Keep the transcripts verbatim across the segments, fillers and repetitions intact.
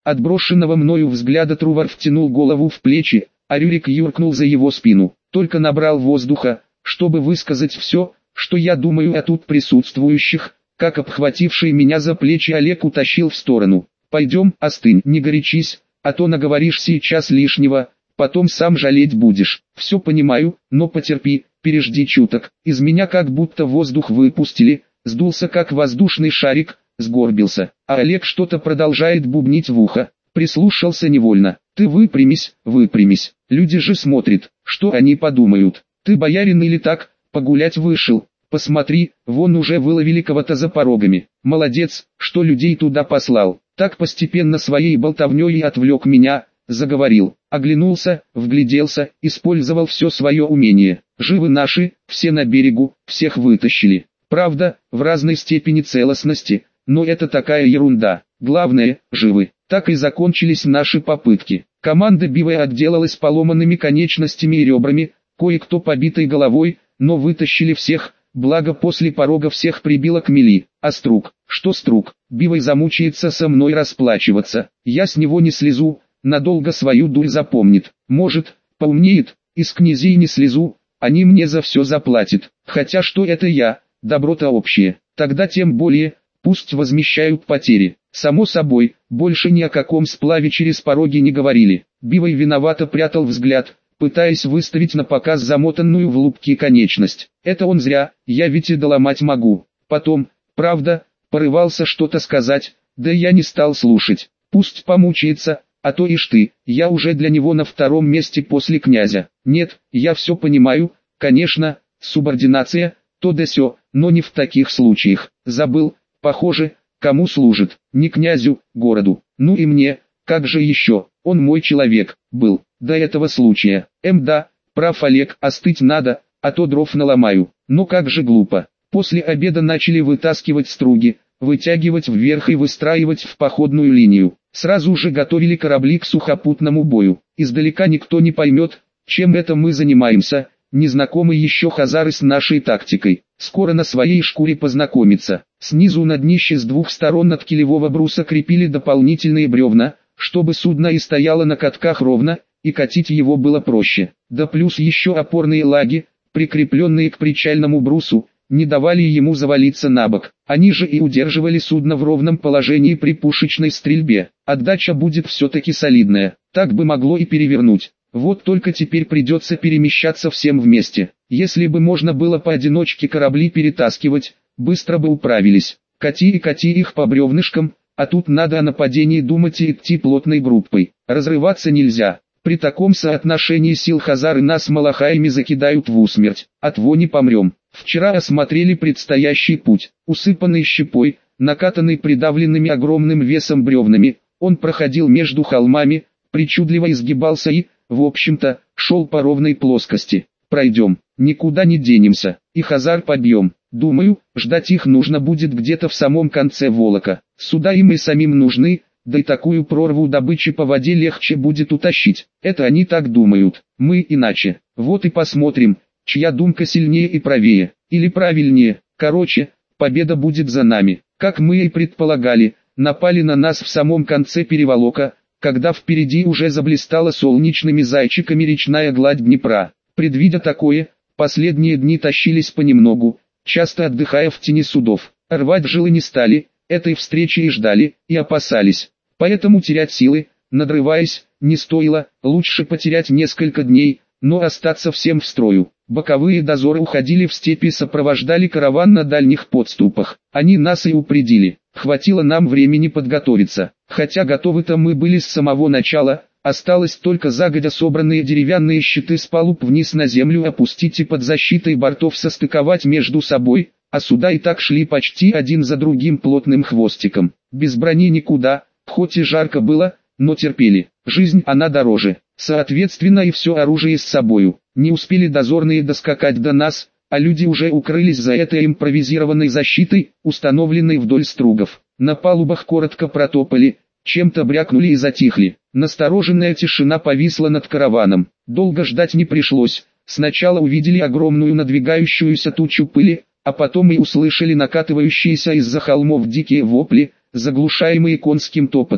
Отброшенного мною взгляда Трувор втянул голову в плечи, а Рюрик юркнул за его спину. Только набрал воздуха, чтобы высказать все, что я думаю о тут присутствующих, как обхвативший меня за плечи Олег утащил в сторону. «Пойдем, остынь, не горячись, а то наговоришь сейчас лишнего, потом сам жалеть будешь. Все понимаю, но потерпи, пережди чуток». Из меня как будто воздух выпустили, сдулся как воздушный шарик, сгорбился, а Олег что-то продолжает бубнить в ухо. Прислушался невольно. «Ты выпрямись, выпрямись, люди же смотрят, что они подумают. Ты боярин или так, погулять вышел? Посмотри, вон уже выловили кого-то за порогами. Молодец, что людей туда послал». Так постепенно своей болтовней и отвлек меня, заговорил, оглянулся, вгляделся, использовал все свое умение. «Живы наши, все на берегу, всех вытащили. Правда, в разной степени целостности, но это такая ерунда. Главное, живы». Так и закончились наши попытки. Команда Бивая отделалась поломанными конечностями и ребрами, кое-кто побитой головой, но вытащили всех, благо после порога всех прибило к мели. А Струк, что Струк, Бивай замучается со мной расплачиваться, я с него не слезу, надолго свою дурь запомнит. Может, поумнеет, из князей не слезу, они мне за все заплатят. Хотя что это я, добро-то общее, тогда тем более, пусть возмещают потери. Само собой, больше ни о каком сплаве через пороги не говорили. Бивай виновато прятал взгляд, пытаясь выставить на показ замотанную в лупки конечность. Это он зря, я ведь и доломать могу. Потом, правда, порывался что-то сказать, да я не стал слушать. Пусть помучается, а то ишь ты, я уже для него на втором месте после князя. Нет, я все понимаю, конечно, субординация, то да сё, но не в таких случаях. Забыл, похоже, кому служит, не князю, городу. Ну и мне, как же еще, он мой человек, был, до этого случая. Эм да, прав Олег, остыть надо, а то дров наломаю. Но как же глупо. После обеда начали вытаскивать струги, вытягивать вверх и выстраивать в походную линию. Сразу же готовили корабли к сухопутному бою. Издалека никто не поймет, чем это мы занимаемся, незнакомые еще хазары с нашей тактикой. Скоро на своей шкуре познакомиться. Снизу на днище с двух сторон от килевого бруса крепили дополнительные бревна, чтобы судно и стояло на катках ровно, и катить его было проще. Да плюс еще опорные лаги, прикрепленные к причальному брусу, не давали ему завалиться на бок. Они же и удерживали судно в ровном положении при пушечной стрельбе. Отдача будет все-таки солидная, так бы могло и перевернуть. Вот только теперь придется перемещаться всем вместе. Если бы можно было поодиночке корабли перетаскивать, быстро бы управились. Кати и кати их по бревнышкам, а тут надо о нападении думать и идти плотной группой. Разрываться нельзя. При таком соотношении сил хазары нас малахаями закидают в усмерть. От вони помрем. Вчера осмотрели предстоящий путь. Усыпанный щепой, накатанный придавленными огромным весом бревнами, он проходил между холмами, причудливо изгибался и, в общем-то, шел по ровной плоскости. Пройдем, никуда не денемся, и хазар побьем. Думаю, ждать их нужно будет где-то в самом конце Волока. Сюда им и самим нужны, да и такую прорву добычи по воде легче будет утащить. Это они так думают, мы иначе. Вот и посмотрим, чья думка сильнее и правее, или правильнее. Короче, победа будет за нами. Как мы и предполагали, напали на нас в самом конце переволока, когда впереди уже заблистала солнечными зайчиками речная гладь Днепра. Предвидя такое, последние дни тащились понемногу, часто отдыхая в тени судов. Рвать жилы не стали, этой встречи и ждали, и опасались. Поэтому терять силы, надрываясь, не стоило, лучше потерять несколько дней, но остаться всем в строю. Боковые дозоры уходили в степи и сопровождали караван на дальних подступах. Они нас и упредили. Хватило нам времени подготовиться. Хотя готовы-то мы были с самого начала, осталось только загодя собранные деревянные щиты с палуб вниз на землю опустить и под защитой бортов состыковать между собой, а суда и так шли почти один за другим плотным хвостиком. Без брони никуда, хоть и жарко было, но терпели. Жизнь она дороже. Соответственно и все оружие с собою. Не успели дозорные доскакать до нас, а люди уже укрылись за этой импровизированной защитой, установленной вдоль стругов. На палубах коротко протопали, чем-то брякнули и затихли. Настороженная тишина повисла над караваном. Долго ждать не пришлось. Сначала увидели огромную надвигающуюся тучу пыли, а потом и услышали накатывающиеся из-за холмов дикие вопли, заглушаемые конским топотом.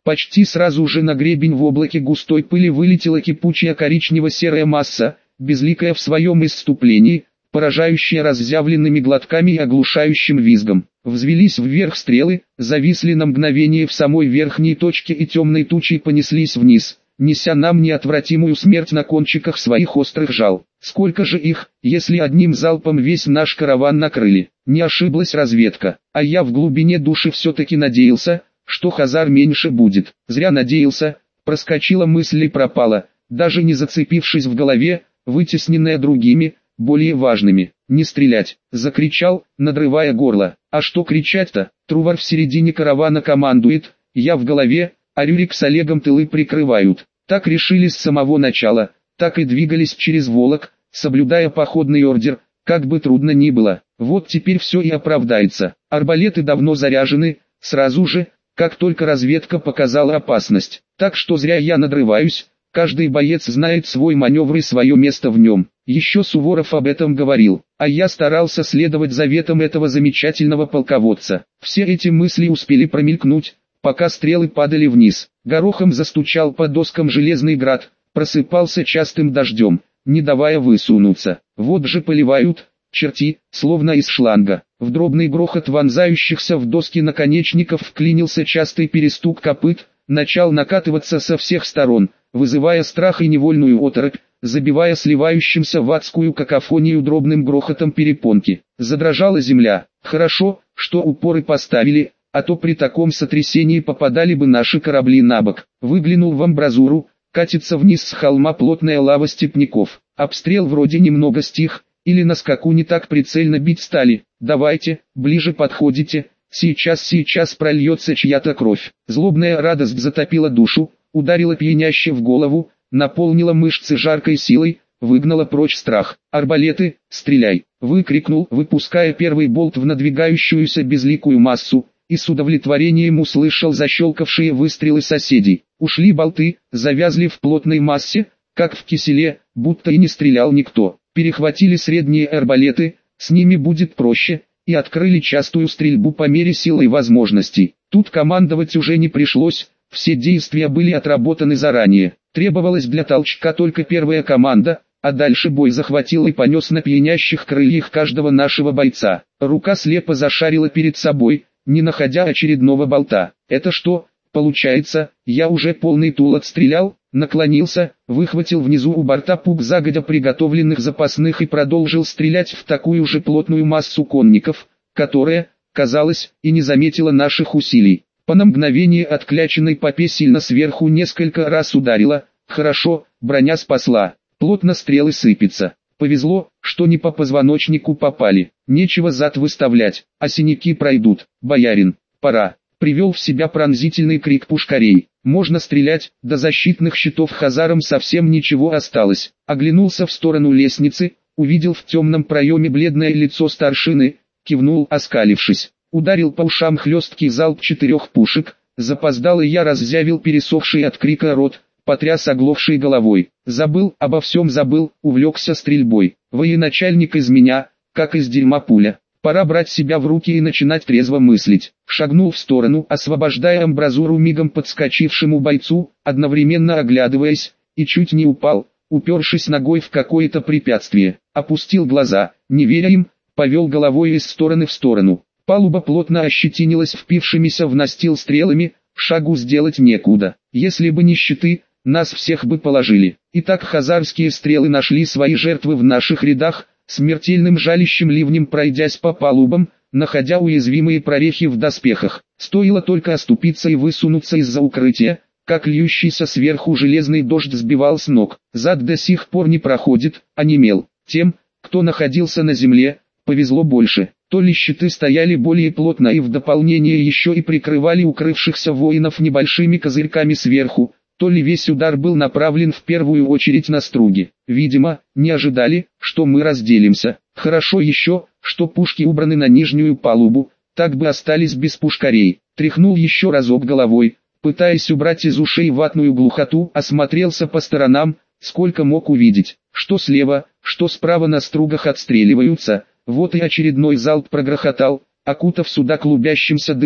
Почти сразу же на гребень в облаке густой пыли вылетела кипучая коричнево-серая масса, безликая в своем исступлении, поражающая разъявленными глотками и оглушающим визгом. Взвелись вверх стрелы, зависли на мгновение в самой верхней точке и темной тучей понеслись вниз, неся нам неотвратимую смерть на кончиках своих острых жал. Сколько же их, если одним залпом весь наш караван накрыли? Не ошиблась разведка, а я в глубине души все-таки надеялся, что хазар меньше будет. Зря надеялся, проскочила мысль и пропала, даже не зацепившись в голове, вытесненная другими, более важными. «Не стрелять!» — закричал, надрывая горло. А что кричать-то? Трувор в середине каравана командует, я в голове, а Рюрик с Олегом тылы прикрывают. Так решили с самого начала, так и двигались через Волок, соблюдая походный ордер, как бы трудно ни было. Вот теперь все и оправдается. Арбалеты давно заряжены, сразу же, как только разведка показала опасность. Так что зря я надрываюсь, каждый боец знает свой маневр и свое место в нем. Еще Суворов об этом говорил, а я старался следовать заветам этого замечательного полководца. Все эти мысли успели промелькнуть, пока стрелы падали вниз. Горохом застучал по доскам железный град, просыпался частым дождем, не давая высунуться. Вот же поливают, черти, словно из шланга. В дробный грохот вонзающихся в доски наконечников вклинился частый перестук копыт, начал накатываться со всех сторон, вызывая страх и невольную оторопь, забивая сливающимся в адскую какофонию дробным грохотом перепонки. Задрожала земля. Хорошо, что упоры поставили, а то при таком сотрясении попадали бы наши корабли на бок. Выглянул в амбразуру, катится вниз с холма плотная лава степняков. Обстрел вроде немного стих, или на скаку не так прицельно бить стали. Давайте, ближе подходите, сейчас сейчас прольется чья-то кровь. Злобная радость затопила душу, ударила пьяняще в голову, наполнила мышцы жаркой силой, выгнала прочь страх. «Арбалеты, стреляй!» — выкрикнул, выпуская первый болт в надвигающуюся безликую массу, и с удовлетворением услышал защелкавшие выстрелы соседей. Ушли болты, завязли в плотной массе, как в киселе, будто и не стрелял никто. Перехватили средние арбалеты, с ними будет проще, и открыли частую стрельбу по мере сил и возможностей. Тут командовать уже не пришлось, все действия были отработаны заранее. Требовалась для толчка только первая команда, а дальше бой захватил и понес на пьянящих крыльях каждого нашего бойца. Рука слепо зашарила перед собой, не находя очередного болта. Это что, получается, я уже полный тул отстрелял? Наклонился, выхватил внизу у борта пук загодя приготовленных запасных и продолжил стрелять в такую же плотную массу конников, которая, казалось, и не заметила наших усилий. По на мгновение откляченной попе сильно сверху несколько раз ударила, хорошо, броня спасла, плотно стрелы сыпятся. Повезло, что не по позвоночнику попали, нечего зад выставлять, а синяки пройдут. «Боярин, пора!» — привел в себя пронзительный крик пушкарей. «Можно стрелять, до защитных щитов хазарам совсем ничего осталось». Оглянулся в сторону лестницы, увидел в темном проеме бледное лицо старшины, кивнул, оскалившись. Ударил по ушам хлесткий залп четырех пушек, запоздал и я раззявил пересохший от крика рот, потряс оглохшей головой. Забыл, обо всем забыл, увлекся стрельбой. Военачальник из меня, как из дерьма пуля. Пора брать себя в руки и начинать трезво мыслить. Шагнул в сторону, освобождая амбразуру мигом подскочившему бойцу, одновременно оглядываясь, и чуть не упал, упершись ногой в какое-то препятствие. Опустил глаза, не веря им, повел головой из стороны в сторону. Палуба плотно ощетинилась впившимися в настил стрелами, шагу сделать некуда. Если бы не щиты, нас всех бы положили. Итак, хазарские стрелы нашли свои жертвы в наших рядах, смертельным жалящим ливнем пройдясь по палубам, находя уязвимые прорехи в доспехах. Стоило только оступиться и высунуться из-за укрытия, как льющийся сверху железный дождь сбивал с ног. Зад до сих пор не проходит, онемел. Тем, кто находился на земле, повезло больше. То ли щиты стояли более плотно и в дополнение еще и прикрывали укрывшихся воинов небольшими козырьками сверху, то ли весь удар был направлен в первую очередь на струги. Видимо, не ожидали, что мы разделимся. Хорошо еще, что пушки убраны на нижнюю палубу, так бы остались без пушкарей. Тряхнул еще разок головой, пытаясь убрать из ушей ватную глухоту, осмотрелся по сторонам, сколько мог увидеть, что слева, что справа на стругах отстреливаются. Вот и очередной залп прогрохотал, окутав суда клубящимся дымом,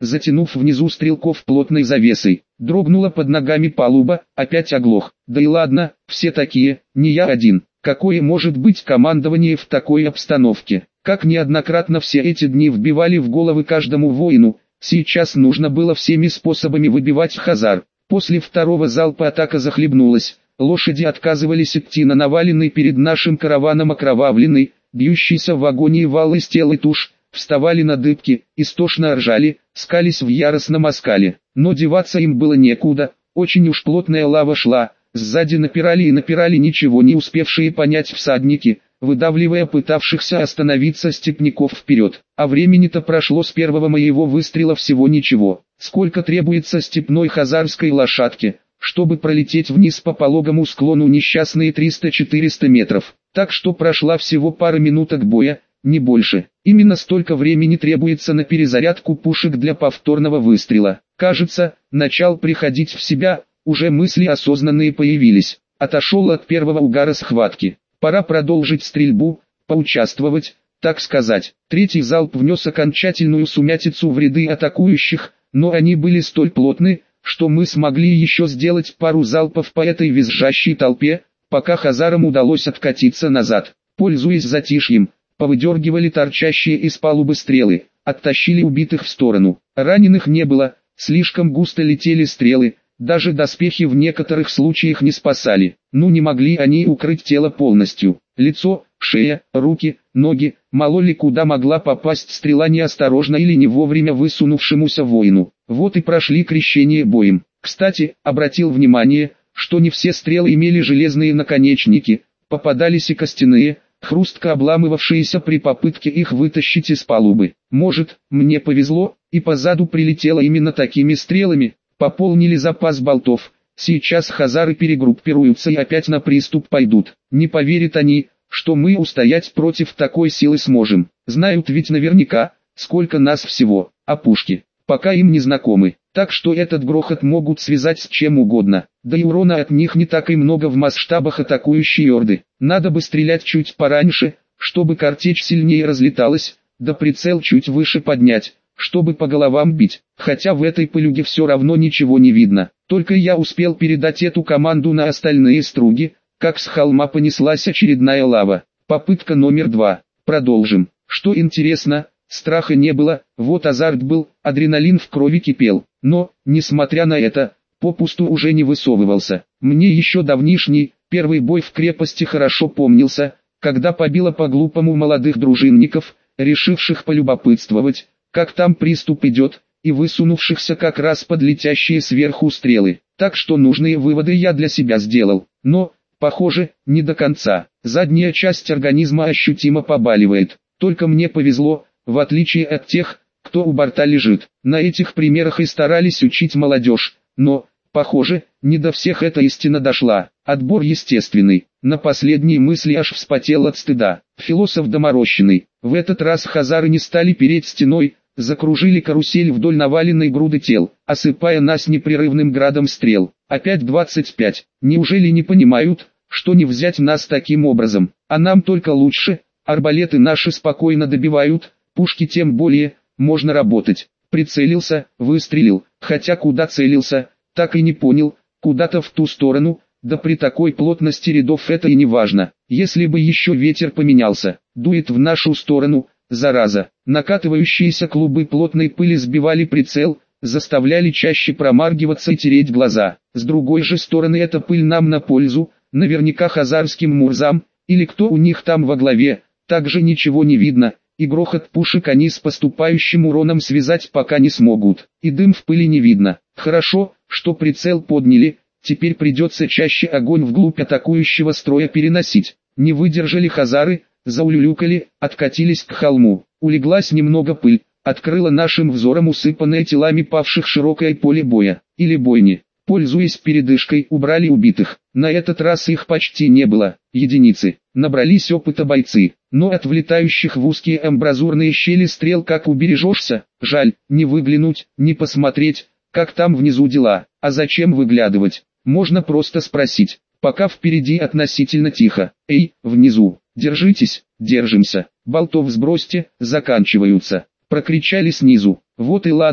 затянув внизу стрелков плотной завесой. Дрогнула под ногами палуба, опять оглох. Да и ладно, все такие, не я один. Какое может быть командование в такой обстановке? Как неоднократно все эти дни вбивали в головы каждому воину, сейчас нужно было всеми способами выбивать хазар. После второго залпа атака захлебнулась. Лошади отказывались идти на наваленный перед нашим караваном окровавленный, бьющийся в агонии вал из тел и туш, вставали на дыбки, истошно ржали, скались в яростном оскале. Но деваться им было некуда, очень уж плотная лава шла, сзади напирали и напирали ничего не успевшие понять всадники, выдавливая пытавшихся остановиться степняков вперед. А времени-то прошло с первого моего выстрела всего ничего. Сколько требуется степной хазарской лошадке, чтобы пролететь вниз по пологому склону несчастные триста-четыреста метров. Так что прошла всего пара минуток боя, не больше. Именно столько времени требуется на перезарядку пушек для повторного выстрела. Кажется, начал приходить в себя, уже мысли осознанные появились. Отошел от первого угара схватки. Пора продолжить стрельбу, поучаствовать, так сказать. Третий залп внес окончательную сумятицу в ряды атакующих, но они были столь плотны, что мы смогли еще сделать пару залпов по этой визжащей толпе, пока хазарам удалось откатиться назад. Пользуясь затишьем, повыдергивали торчащие из палубы стрелы, оттащили убитых в сторону. Раненых не было, слишком густо летели стрелы, даже доспехи в некоторых случаях не спасали. Ну не могли они укрыть тело полностью. Лицо, шея, руки, ноги, мало ли куда могла попасть стрела неосторожно или не вовремя высунувшемуся воину. Вот и прошли крещение боем. Кстати, обратил внимание, что не все стрелы имели железные наконечники, попадались и костяные, хрустко обламывавшиеся при попытке их вытащить из палубы. Может, мне повезло, и позаду прилетело именно такими стрелами, пополнили запас болтов. Сейчас хазары перегруппируются и опять на приступ пойдут. Не поверят они, что мы устоять против такой силы сможем. Знают ведь наверняка, сколько нас всего, а пушки пока им не знакомы. Так что этот грохот могут связать с чем угодно. Да и урона от них не так и много в масштабах атакующей орды. Надо бы стрелять чуть пораньше, чтобы картечь сильнее разлеталась, да прицел чуть выше поднять, чтобы по головам бить. Хотя в этой пылюге все равно ничего не видно. Только я успел передать эту команду на остальные струги, как с холма понеслась очередная лава. Попытка номер два. Продолжим. Что интересно, страха не было, вот азарт был, адреналин в крови кипел. Но, несмотря на это, попусту уже не высовывался. Мне еще давнишний, первый бой в крепости хорошо помнился, когда побило по-глупому молодых дружинников, решивших полюбопытствовать, как там приступ идет, и высунувшихся как раз под летящие сверху стрелы. Так что нужные выводы я для себя сделал. Но, похоже, не до конца. Задняя часть организма ощутимо побаливает. Только мне повезло, в отличие от тех, кто у борта лежит. На этих примерах и старались учить молодежь, но, похоже, не до всех эта истина дошла. Отбор естественный. На последние мысли аж вспотел от стыда. Философ доморощенный. В этот раз хазары не стали переть стеной, закружили карусель вдоль наваленной груды тел, осыпая нас непрерывным градом стрел. Опять двадцать пять. Неужели не понимают, что не взять нас таким образом? А нам только лучше, арбалеты наши спокойно добивают, пушки тем более, можно работать. Прицелился, выстрелил, хотя куда целился, так и не понял, куда-то в ту сторону, да при такой плотности рядов это и не важно. Если бы еще ветер поменялся, дует в нашу сторону, зараза. Накатывающиеся клубы плотной пыли сбивали прицел, заставляли чаще промаргиваться и тереть глаза. С другой же стороны эта пыль нам на пользу, наверняка хазарским мурзам, или кто у них там во главе, также ничего не видно, и грохот пушек они с поступающим уроном связать пока не смогут, и дым в пыли не видно. Хорошо, что прицел подняли, теперь придется чаще огонь вглубь атакующего строя переносить. Не выдержали хазары, заулюлюкали, откатились к холму. Улеглась немного пыль, открыла нашим взором усыпанное телами павших широкое поле боя, или бойни. Пользуясь передышкой, убрали убитых. На этот раз их почти не было, единицы. Набрались опыта бойцы, но от влетающих в узкие амбразурные щели стрел как убережешься. Жаль, не выглянуть, не посмотреть, как там внизу дела. А зачем выглядывать? Можно просто спросить. Пока впереди относительно тихо. Эй, внизу, держитесь, держимся. Болтов сбросьте, заканчиваются. Прокричали снизу. Вот и ладно,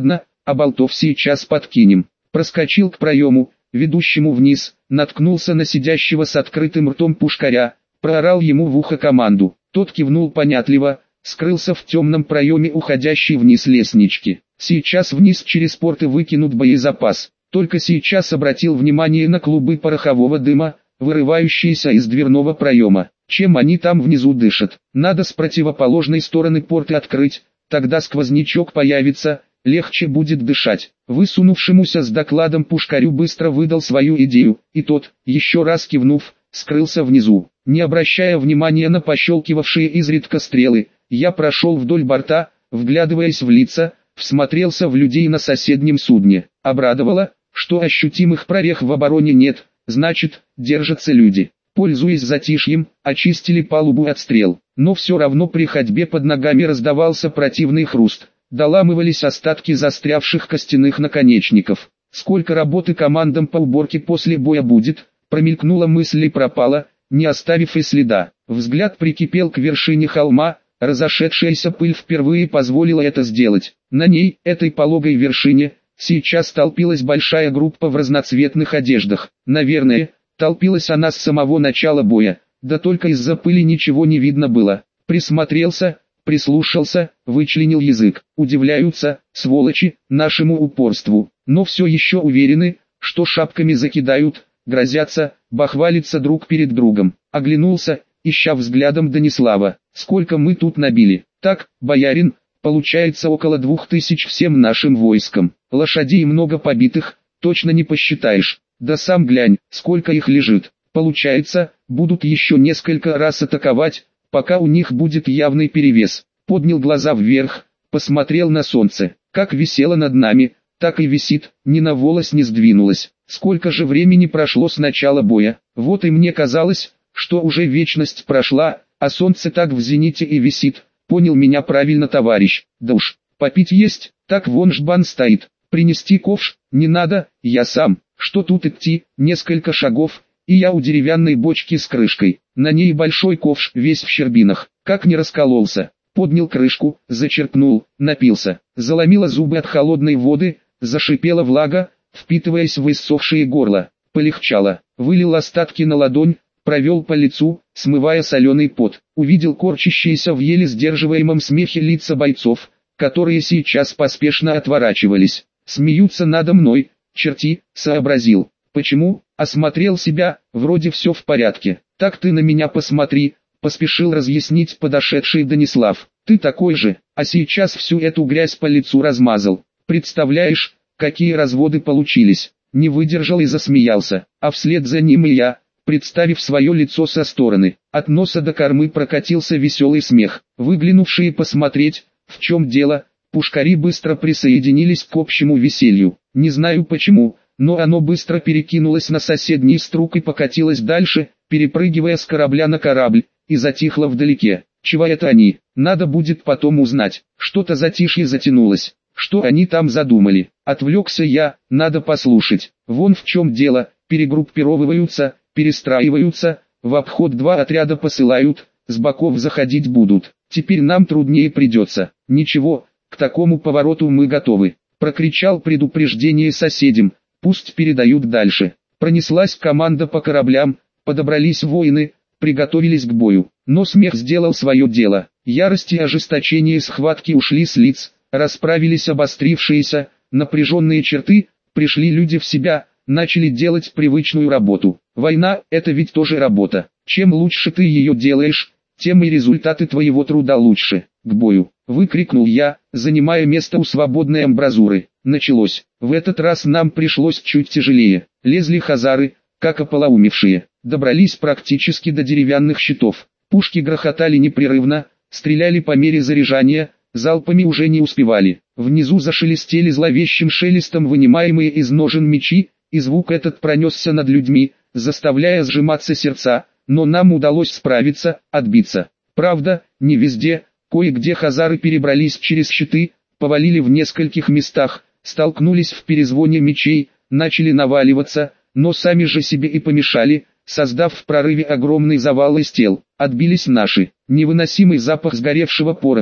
а болтов сейчас подкинем. Проскочил к проему, ведущему вниз, наткнулся на сидящего с открытым ртом пушкаря, проорал ему в ухо команду. Тот кивнул понятливо, скрылся в темном проеме уходящей вниз лестнички. Сейчас вниз через порты выкинут боезапас. Только сейчас обратил внимание на клубы порохового дыма, вырывающиеся из дверного проема. Чем они там внизу дышат? Надо с противоположной стороны порты открыть, тогда сквознячок появится, легче будет дышать. Высунувшемуся с докладом пушкарю быстро выдал свою идею, и тот, еще раз кивнув, скрылся внизу. Не обращая внимания на пощелкивавшие изредка стрелы, я прошел вдоль борта, вглядываясь в лица, всмотрелся в людей на соседнем судне. Обрадовало, что ощутимых прорех в обороне нет, значит, держатся люди. Пользуясь затишьем, очистили палубу от стрел, но все равно при ходьбе под ногами раздавался противный хруст. Доламывались остатки застрявших костяных наконечников. Сколько работы командам по уборке после боя будет, промелькнула мысль и пропала, не оставив и следа. Взгляд прикипел к вершине холма, разошедшаяся пыль впервые позволила это сделать. На ней, этой пологой вершине, сейчас толпилась большая группа в разноцветных одеждах. Наверное, толпилась она с самого начала боя, да только из-за пыли ничего не видно было. Присмотрелся, прислушался, вычленил язык. Удивляются, сволочи, нашему упорству, но все еще уверены, что шапками закидают, грозятся, бахвалятся друг перед другом. Оглянулся, ища взглядом Данислава. Сколько мы тут набили? Так, боярин, получается около двух тысяч всем нашим войском. Лошадей много побитых, точно не посчитаешь. Да сам глянь, сколько их лежит. Получается, будут еще несколько раз атаковать, пока у них будет явный перевес. Поднял глаза вверх, посмотрел на солнце. Как висело над нами, так и висит, ни на волос не сдвинулось. Сколько же времени прошло с начала боя. Вот и мне казалось, что уже вечность прошла, а солнце так в зените и висит. Понял меня правильно, товарищ. Да уж, попить есть, так вон жбан стоит. Принести ковш, не надо, я сам. Что тут идти, несколько шагов, и я у деревянной бочки с крышкой. На ней большой ковш, весь в щербинах, как не раскололся. Поднял крышку, зачерпнул, напился. Заломило зубы от холодной воды, зашипела влага, впитываясь в иссохшее горло. Полегчало, вылил остатки на ладонь, провел по лицу, смывая соленый пот. Увидел корчащиеся в еле сдерживаемом смехе лица бойцов, которые сейчас поспешно отворачивались. Смеются надо мной, черти, сообразил. Почему? Осмотрел себя, вроде все в порядке. Так ты на меня посмотри, поспешил разъяснить подошедший Данислав. Ты такой же, а сейчас всю эту грязь по лицу размазал. Представляешь, какие разводы получились. Не выдержал и засмеялся, а вслед за ним и я, представив свое лицо со стороны. От носа до кормы прокатился веселый смех. Выглянувшие посмотреть, в чем дело, пушкари быстро присоединились к общему веселью. Не знаю почему, но оно быстро перекинулось на соседний струк и покатилось дальше, перепрыгивая с корабля на корабль, и затихло вдалеке. Чего это они? Надо будет потом узнать. Что-то затишье затянулось. Что они там задумали? Отвлекся я, надо послушать. Вон в чем дело, перегруппировываются, перестраиваются, в обход два отряда посылают, с боков заходить будут. Теперь нам труднее придется. Ничего, к такому повороту мы готовы. Прокричал предупреждение соседям, пусть передают дальше. Пронеслась команда по кораблям, подобрались воины, приготовились к бою. Но смех сделал свое дело. Ярость и ожесточение схватки ушли с лиц, расправились обострившиеся, напряженные черты, пришли люди в себя, начали делать привычную работу. Война – это ведь тоже работа. Чем лучше ты ее делаешь, тем и результаты твоего труда лучше. К бою, выкрикнул я, занимая место у свободной амбразуры. Началось. В этот раз нам пришлось чуть тяжелее. Лезли хазары, как ополоумевшие. Добрались практически до деревянных щитов. Пушки грохотали непрерывно, стреляли по мере заряжания, залпами уже не успевали. Внизу зашелестели зловещим шелестом вынимаемые из ножен мечи, и звук этот пронесся над людьми, заставляя сжиматься сердца, но нам удалось справиться, отбиться. Правда, не везде, кое-где хазары перебрались через щиты, повалили в нескольких местах, столкнулись в перезвоне мечей, начали наваливаться, но сами же себе и помешали, создав в прорыве огромный завал из тел. Отбились наши. Невыносимый запах сгоревшего пороха,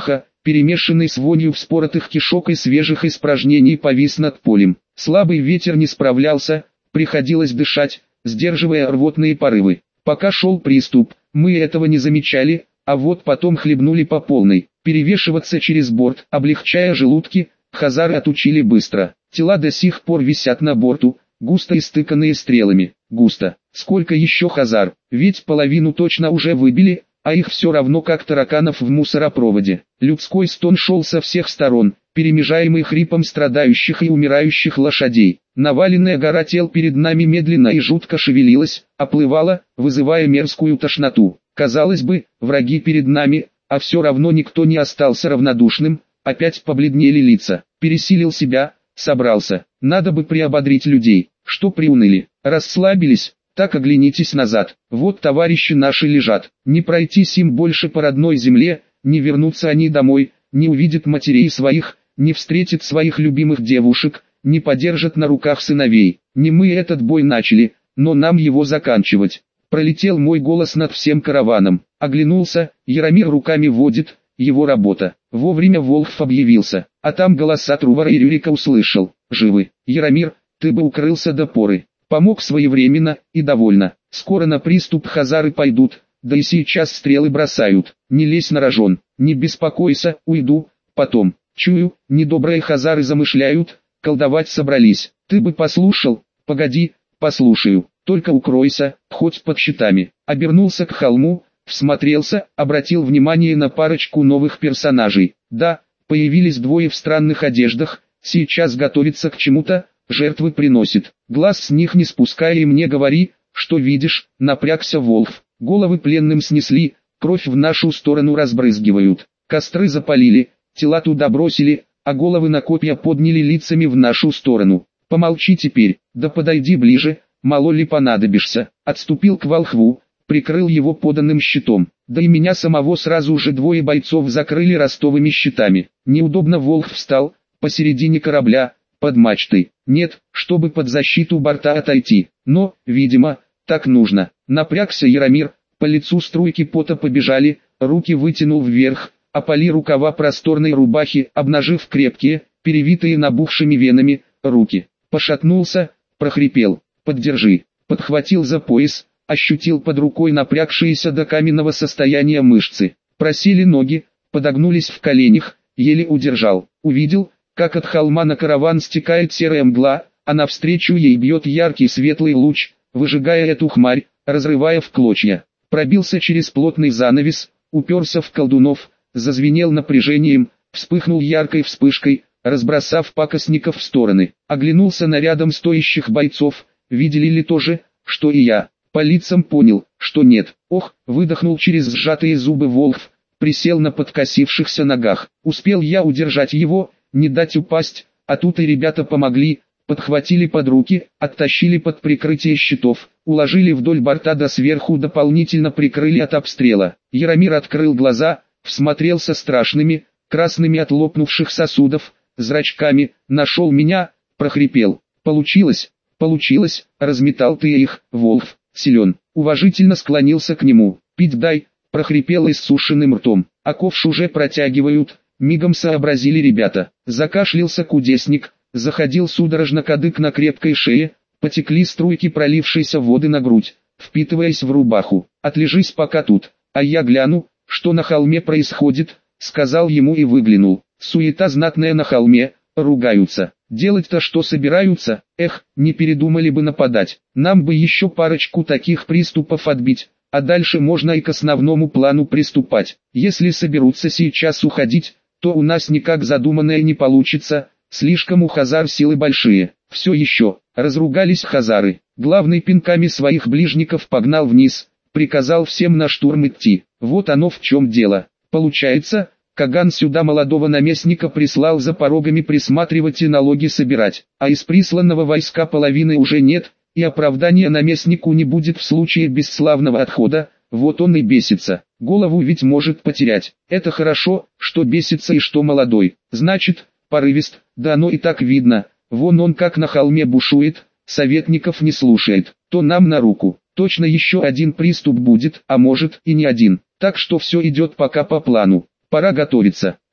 перемешанный с вонью вспоротых кишок и свежих испражнений, повис над полем. Слабый ветер не справлялся, приходилось дышать, сдерживая рвотные порывы. Пока шел приступ, мы этого не замечали, а вот потом хлебнули по полной. Перевешиваться через борт, облегчая желудки, хазары отучили быстро. Тела до сих пор висят на борту, густо истыканные стрелами. Густо. Сколько еще хазар? Ведь половину точно уже выбили, а их все равно как тараканов в мусоропроводе. Людской стон шел со всех сторон, перемежаемый хрипом страдающих и умирающих лошадей. Наваленная гора тел перед нами медленно и жутко шевелилась, оплывала, вызывая мерзкую тошноту. Казалось бы, враги перед нами, а все равно никто не остался равнодушным, опять побледнели лица. Пересилил себя, собрался. Надо бы приободрить людей, что приуныли, расслабились. Так оглянитесь назад, вот товарищи наши лежат, не пройтись им больше по родной земле, не вернутся они домой, не увидят матерей своих, не встретят своих любимых девушек, не подержат на руках сыновей. Не мы этот бой начали, но нам его заканчивать. Пролетел мой голос над всем караваном, оглянулся, Яромир руками водит, его работа. Вовремя Волхв объявился, а там голоса Трувора и Рюрика услышал. Живы, Яромир, ты бы укрылся до поры. Помог своевременно, и довольно. Скоро на приступ хазары пойдут, да и сейчас стрелы бросают. Не лезь на рожон, не беспокойся, уйду, потом. Чую, недобрые хазары замышляют, колдовать собрались. Ты бы послушал, погоди, послушаю, только укройся, хоть под щитами. Обернулся к холму, всмотрелся, обратил внимание на парочку новых персонажей. Да, появились двое в странных одеждах, сейчас готовится к чему-то, жертвы приносит. Глаз с них не спускай и мне говори, что видишь, напрягся Волхв. Головы пленным снесли, кровь в нашу сторону разбрызгивают. Костры запалили, тела туда бросили, а головы на копья подняли лицами в нашу сторону. Помолчи теперь, да подойди ближе, мало ли понадобишься. Отступил к Волхву, прикрыл его поданным щитом. Да и меня самого сразу же двое бойцов закрыли ростовыми щитами. Неудобно Волхв встал, посередине корабля, под мачтой. Нет, чтобы под защиту борта отойти. Но, видимо, так нужно. Напрягся Яромир, по лицу струйки пота побежали, руки вытянул вверх, опали рукава просторной рубахи, обнажив крепкие, перевитые набухшими венами, руки. Пошатнулся, прохрипел. Поддержи. Подхватил за пояс, ощутил под рукой напрягшиеся до каменного состояния мышцы. Просели ноги, подогнулись в коленях, еле удержал. Увидел, как от холма на караван стекает серая мгла, а навстречу ей бьет яркий светлый луч, выжигая эту хмарь, разрывая в клочья. Пробился через плотный занавес, уперся в колдунов, зазвенел напряжением, вспыхнул яркой вспышкой, разбросав пакостников в стороны. Оглянулся на рядом стоящих бойцов, видели ли то же, что и я. По лицам понял, что нет. Ох, выдохнул через сжатые зубы Волхв, присел на подкосившихся ногах. Успел я удержать его, не дать упасть, а тут и ребята помогли, подхватили под руки, оттащили под прикрытие щитов, уложили вдоль борта да сверху дополнительно прикрыли от обстрела. Яромир открыл глаза, всмотрелся страшными, красными от лопнувших сосудов, зрачками, нашел меня, прохрипел. Получилось, получилось, разметал ты их, Волхв, силен. Уважительно склонился к нему. Пить дай, прохрипел иссушенным ртом. А ковш уже протягивают. Мигом сообразили ребята. Закашлялся кудесник, заходил судорожно кадык на крепкой шее, потекли струйки пролившейся воды на грудь, впитываясь в рубаху. «Отлежись пока тут, а я гляну, что на холме происходит», — сказал ему и выглянул. Суета знатная на холме, ругаются. Делать-то что собираются? Эх, не передумали бы нападать. Нам бы еще парочку таких приступов отбить, а дальше можно и к основному плану приступать. Если соберутся сейчас уходить, то у нас никак задуманное не получится, слишком у хазар силы большие. Все еще, разругались хазары. Главный пинками своих ближников погнал вниз, приказал всем на штурм идти. Вот оно в чем дело. Получается, Каган сюда молодого наместника прислал за порогами присматривать и налоги собирать, а из присланного войска половины уже нет, и оправдания наместнику не будет в случае бесславного отхода. Вот он и бесится, голову ведь может потерять. Это хорошо, что бесится и что молодой. Значит, порывист, да оно и так видно. Вон он как на холме бушует, советников не слушает. То нам на руку. Точно еще один приступ будет, а может и не один. Так что все идет пока по плану. Пора готовиться.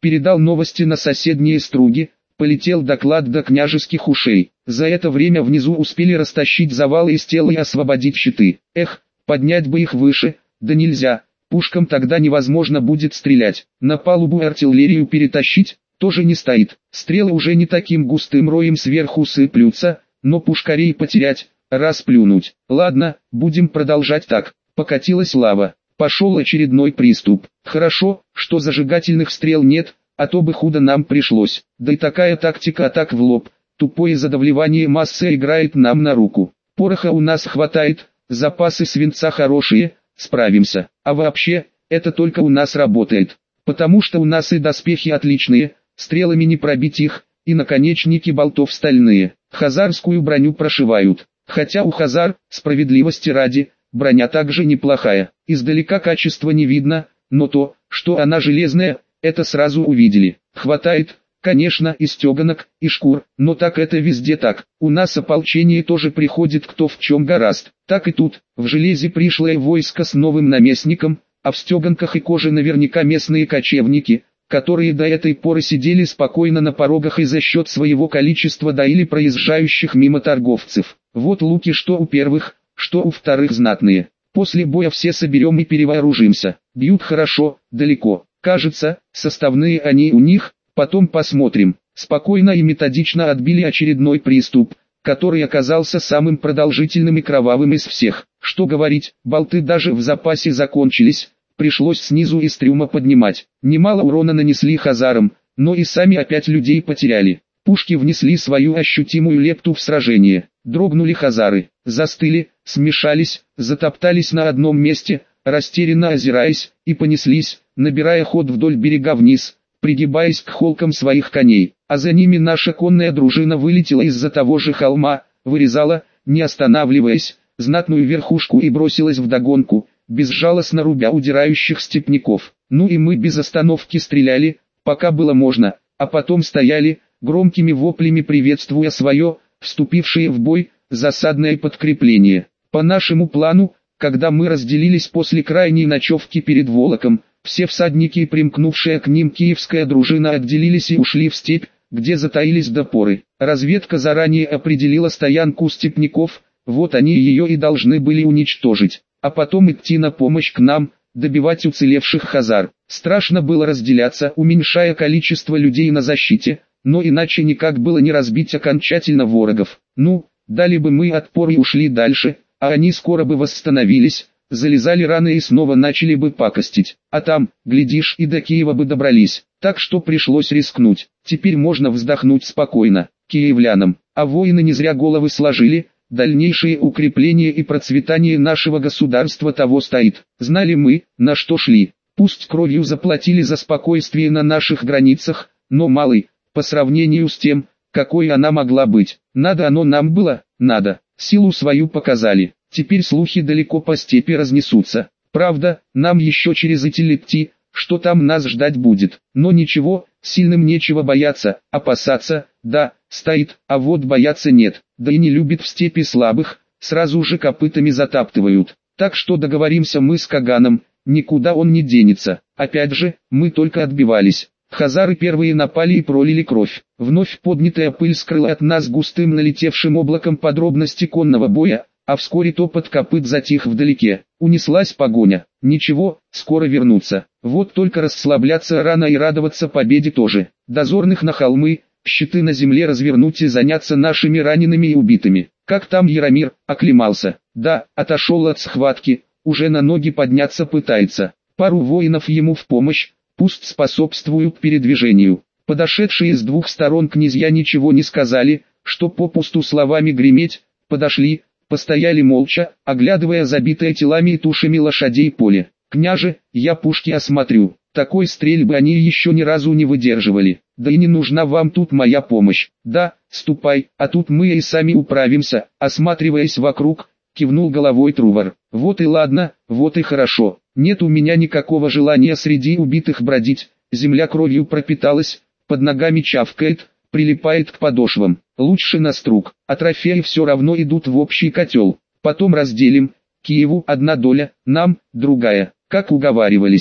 передал новости на соседние струги, полетел доклад до княжеских ушей. За это время внизу успели растащить завалы из тела и освободить щиты. Эх, поднять бы их выше, да нельзя, пушкам тогда невозможно будет стрелять. На палубу артиллерию перетащить, тоже не стоит. Стрелы уже не таким густым роем сверху сыплются, но пушкарей потерять, расплюнуть. Ладно, будем продолжать так. Покатилась лава. Пошел очередной приступ. Хорошо, что зажигательных стрел нет, а то бы худо нам пришлось. Да и такая тактика атак в лоб, тупое задавливание массы играет нам на руку. Пороха у нас хватает, запасы свинца хорошие, справимся. А вообще, это только у нас работает. Потому что у нас и доспехи отличные, стрелами не пробить их, и наконечники болтов стальные. Хазарскую броню прошивают. Хотя у хазар, справедливости ради, броня также неплохая. Издалека качества не видно, но то, что она железная, это сразу увидели. Хватает, конечно, и стеганок, и шкур, но так это везде так. У нас ополчение тоже приходит кто в чем гораст. Так и тут, в железе пришлое войско с новым наместником, а в стеганках и коже наверняка местные кочевники, которые до этой поры сидели спокойно на порогах и за счет своего количества доили проезжающих мимо торговцев. Вот луки что у первых, что у вторых знатные. После боя все соберем и перевооружимся. Бьют хорошо, далеко. Кажется, составные они у них, потом посмотрим. Спокойно и методично отбили очередной приступ, который оказался самым продолжительным и кровавым из всех. Что говорить, болты даже в запасе закончились, пришлось снизу из трюма поднимать. Немало урона нанесли хазарам, но и сами опять людей потеряли. Пушки внесли свою ощутимую лепту в сражение. Дрогнули хазары, застыли, смешались, затоптались на одном месте, растерянно озираясь, и понеслись, набирая ход вдоль берега вниз, пригибаясь к холкам своих коней. А за ними наша конная дружина вылетела из-за того же холма, вырезала, не останавливаясь, знатную верхушку и бросилась вдогонку, безжалостно рубя удирающих степняков. Ну и мы без остановки стреляли, пока было можно, а потом стояли, громкими воплями приветствуя свое, вступившее в бой, засадное подкрепление. По нашему плану, когда мы разделились после крайней ночевки перед Волоком, все всадники и примкнувшая к ним киевская дружина отделились и ушли в степь, где затаились до поры. Разведка заранее определила стоянку степняков, вот они ее и должны были уничтожить, а потом идти на помощь к нам, добивать уцелевших хазар. Страшно было разделяться, уменьшая количество людей на защите, но иначе никак было не разбить окончательно ворогов. Ну, дали бы мы отпор и ушли дальше, а они скоро бы восстановились, залезали рано и снова начали бы пакостить. А там, глядишь, и до Киева бы добрались. Так что пришлось рискнуть. Теперь можно вздохнуть спокойно, киевлянам. А воины не зря головы сложили, дальнейшее укрепление и процветание нашего государства того стоит. Знали мы, на что шли. Пусть кровью заплатили за спокойствие на наших границах, но малый, по сравнению с тем, какой она могла быть. Надо оно нам было, надо. Силу свою показали. Теперь слухи далеко по степи разнесутся. Правда, нам еще через эти идти, что там нас ждать будет. Но ничего, сильным нечего бояться, опасаться, да, стоит, а вот бояться нет. Да и не любит в степи слабых, сразу же копытами затаптывают. Так что договоримся мы с Каганом, никуда он не денется. Опять же, мы только отбивались. Хазары первые напали и пролили кровь. Вновь поднятая пыль скрыла от нас густым налетевшим облаком подробности конного боя, а вскоре топот копыт затих вдалеке. Унеслась погоня. Ничего, скоро вернутся. Вот только расслабляться рано и радоваться победе тоже. Дозорных на холмы, щиты на земле развернуть и заняться нашими ранеными и убитыми. Как там Яромир, оклемался? Да, отошел от схватки, уже на ноги подняться пытается. Пару воинов ему в помощь, пусть способствуют передвижению. Подошедшие с двух сторон князья ничего не сказали, что попусту словами греметь, подошли, постояли молча, оглядывая забитое телами и тушами лошадей поле. «Княже, я пушки осмотрю». Такой стрельбы они еще ни разу не выдерживали. Да и не нужна вам тут моя помощь. Да, ступай, а тут мы и сами управимся, осматриваясь вокруг, кивнул головой Трувор. Вот и ладно, вот и хорошо. Нет у меня никакого желания среди убитых бродить, земля кровью пропиталась, под ногами чавкает, прилипает к подошвам. Лучше на струк, а трофеи все равно идут в общий котел. Потом разделим, Киеву одна доля, нам другая, как уговаривались.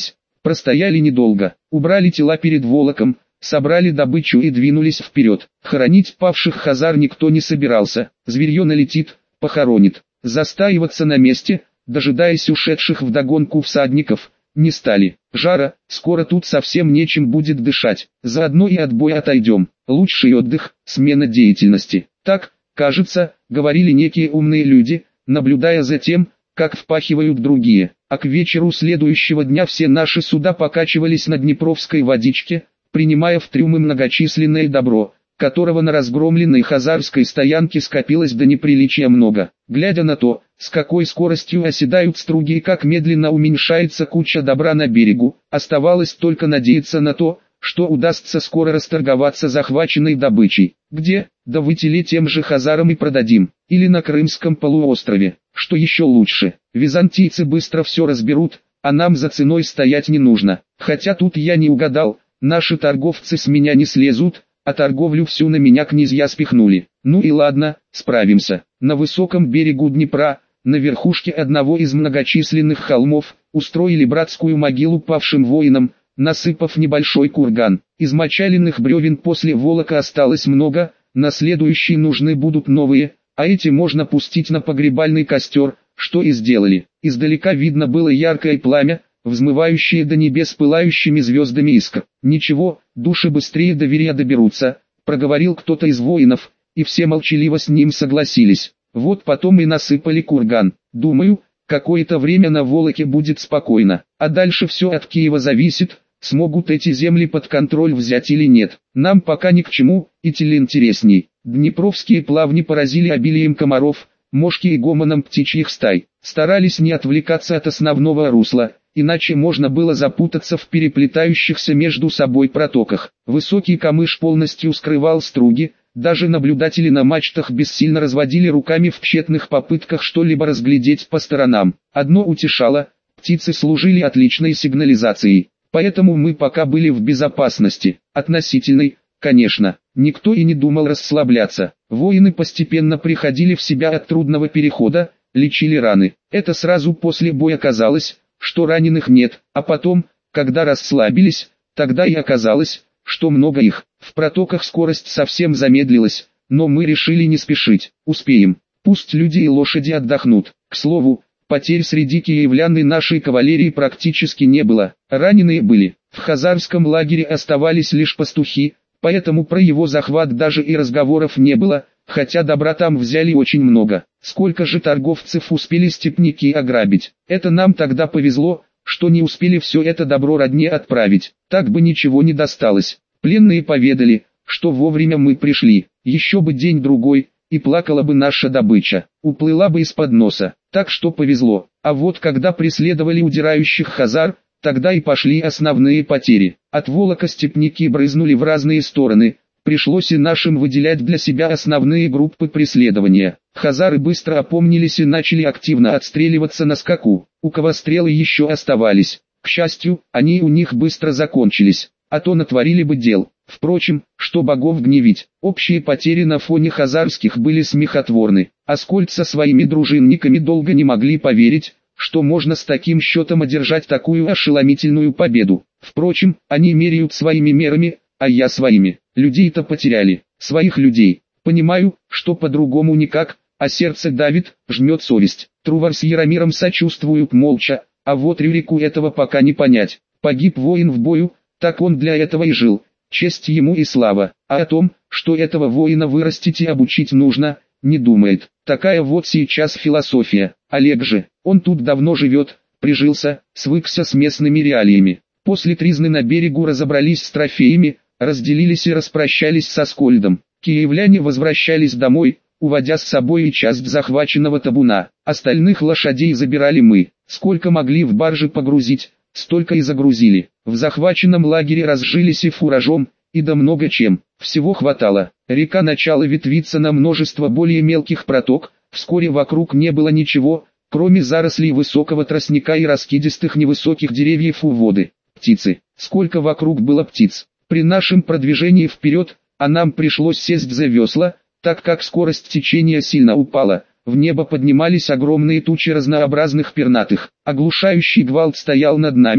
Простояли недолго, убрали тела перед Волоком, собрали добычу и двинулись вперед. Хоронить павших хазар никто не собирался, зверье налетит, похоронит. Застаиваться на месте, дожидаясь ушедших вдогонку всадников, не стали. Жара, скоро тут совсем нечем будет дышать, заодно и от боя отойдем. Лучший отдых, смена деятельности. Так, кажется, говорили некие умные люди, наблюдая за тем, как впахивают другие. А к вечеру следующего дня все наши суда покачивались на Днепровской водичке, принимая в трюмы многочисленное добро, которого на разгромленной хазарской стоянке скопилось до неприличия много. Глядя на то, с какой скоростью оседают струги и как медленно уменьшается куча добра на берегу, оставалось только надеяться на то, что удастся скоро расторговаться захваченной добычей. Где? Да в Итиле тем же хазарам и продадим. Или на Крымском полуострове. Что еще лучше, византийцы быстро все разберут, а нам за ценой стоять не нужно. Хотя тут я не угадал, наши торговцы с меня не слезут, а торговлю всю на меня князья спихнули. Ну и ладно, справимся. На высоком берегу Днепра, на верхушке одного из многочисленных холмов, устроили братскую могилу павшим воинам, насыпав небольшой курган. Измочаленных бревен после Волока осталось много, на следующий нужны будут новые, а эти можно пустить на погребальный костер, что и сделали. Издалека видно было яркое пламя, взмывающее до небес пылающими звездами искр. «Ничего, души быстрее до Верия доберутся», — проговорил кто-то из воинов, и все молчаливо с ним согласились. Вот потом и насыпали курган. Думаю, какое-то время на Волоке будет спокойно, а дальше все от Киева зависит, смогут эти земли под контроль взять или нет. Нам пока ни к чему, Итиль интересней. Днепровские плавни поразили обилием комаров, мошки и гомоном птичьих стай. Старались не отвлекаться от основного русла, иначе можно было запутаться в переплетающихся между собой протоках. Высокий камыш полностью скрывал струги, даже наблюдатели на мачтах бессильно разводили руками в тщетных попытках что-либо разглядеть по сторонам. Одно утешало, птицы служили отличной сигнализацией, поэтому мы пока были в безопасности, относительной, конечно. Никто и не думал расслабляться. Воины постепенно приходили в себя от трудного перехода, лечили раны. Это сразу после боя казалось, что раненых нет, а потом, когда расслабились, тогда и оказалось, что много их. В протоках скорость совсем замедлилась, но мы решили не спешить. Успеем. Пусть люди и лошади отдохнут. К слову, потерь среди киевлян и нашей кавалерии практически не было. Раненые были. В хазарском лагере оставались лишь пастухи, поэтому про его захват даже и разговоров не было, хотя добра там взяли очень много. Сколько же торговцев успели степняки ограбить? Это нам тогда повезло, что не успели все это добро родне отправить, так бы ничего не досталось. Пленные поведали, что вовремя мы пришли, еще бы день-другой, и плакала бы наша добыча, уплыла бы из-под носа, так что повезло. А вот когда преследовали удирающих хазар, тогда и пошли основные потери. От Волока степняки брызнули в разные стороны, пришлось и нашим выделять для себя основные группы преследования. Хазары быстро опомнились и начали активно отстреливаться на скаку. У кого стрелы еще оставались. К счастью, они у них быстро закончились, а то натворили бы дел. Впрочем, что богов гневить, общие потери на фоне хазарских были смехотворны. Аскольд со своими дружинниками долго не могли поверить, что можно с таким счетом одержать такую ошеломительную победу. Впрочем, они меряют своими мерами, а я своими. Людей-то потеряли, своих людей. Понимаю, что по-другому никак, а сердце давит, жмет совесть. Трувор с Яромиром сочувствуют молча, а вот Рюрику этого пока не понять. Погиб воин в бою, так он для этого и жил, честь ему и слава. А о том, что этого воина вырастить и обучить нужно, не думает. Такая вот сейчас философия. Олег же, он тут давно живет, прижился, свыкся с местными реалиями. После тризны на берегу разобрались с трофеями, разделились и распрощались со Аскольдом. Киевляне возвращались домой, уводя с собой и часть захваченного табуна. Остальных лошадей забирали мы. Сколько могли в баржи погрузить, столько и загрузили. В захваченном лагере разжились и фуражом, и да много чем. Всего хватало. Река начала ветвиться на множество более мелких проток, вскоре вокруг не было ничего, кроме зарослей высокого тростника и раскидистых невысоких деревьев у воды. Птицы. Сколько вокруг было птиц. При нашем продвижении вперед, а нам пришлось сесть за весла, так как скорость течения сильно упала, в небо поднимались огромные тучи разнообразных пернатых. Оглушающий гвалт стоял над нами,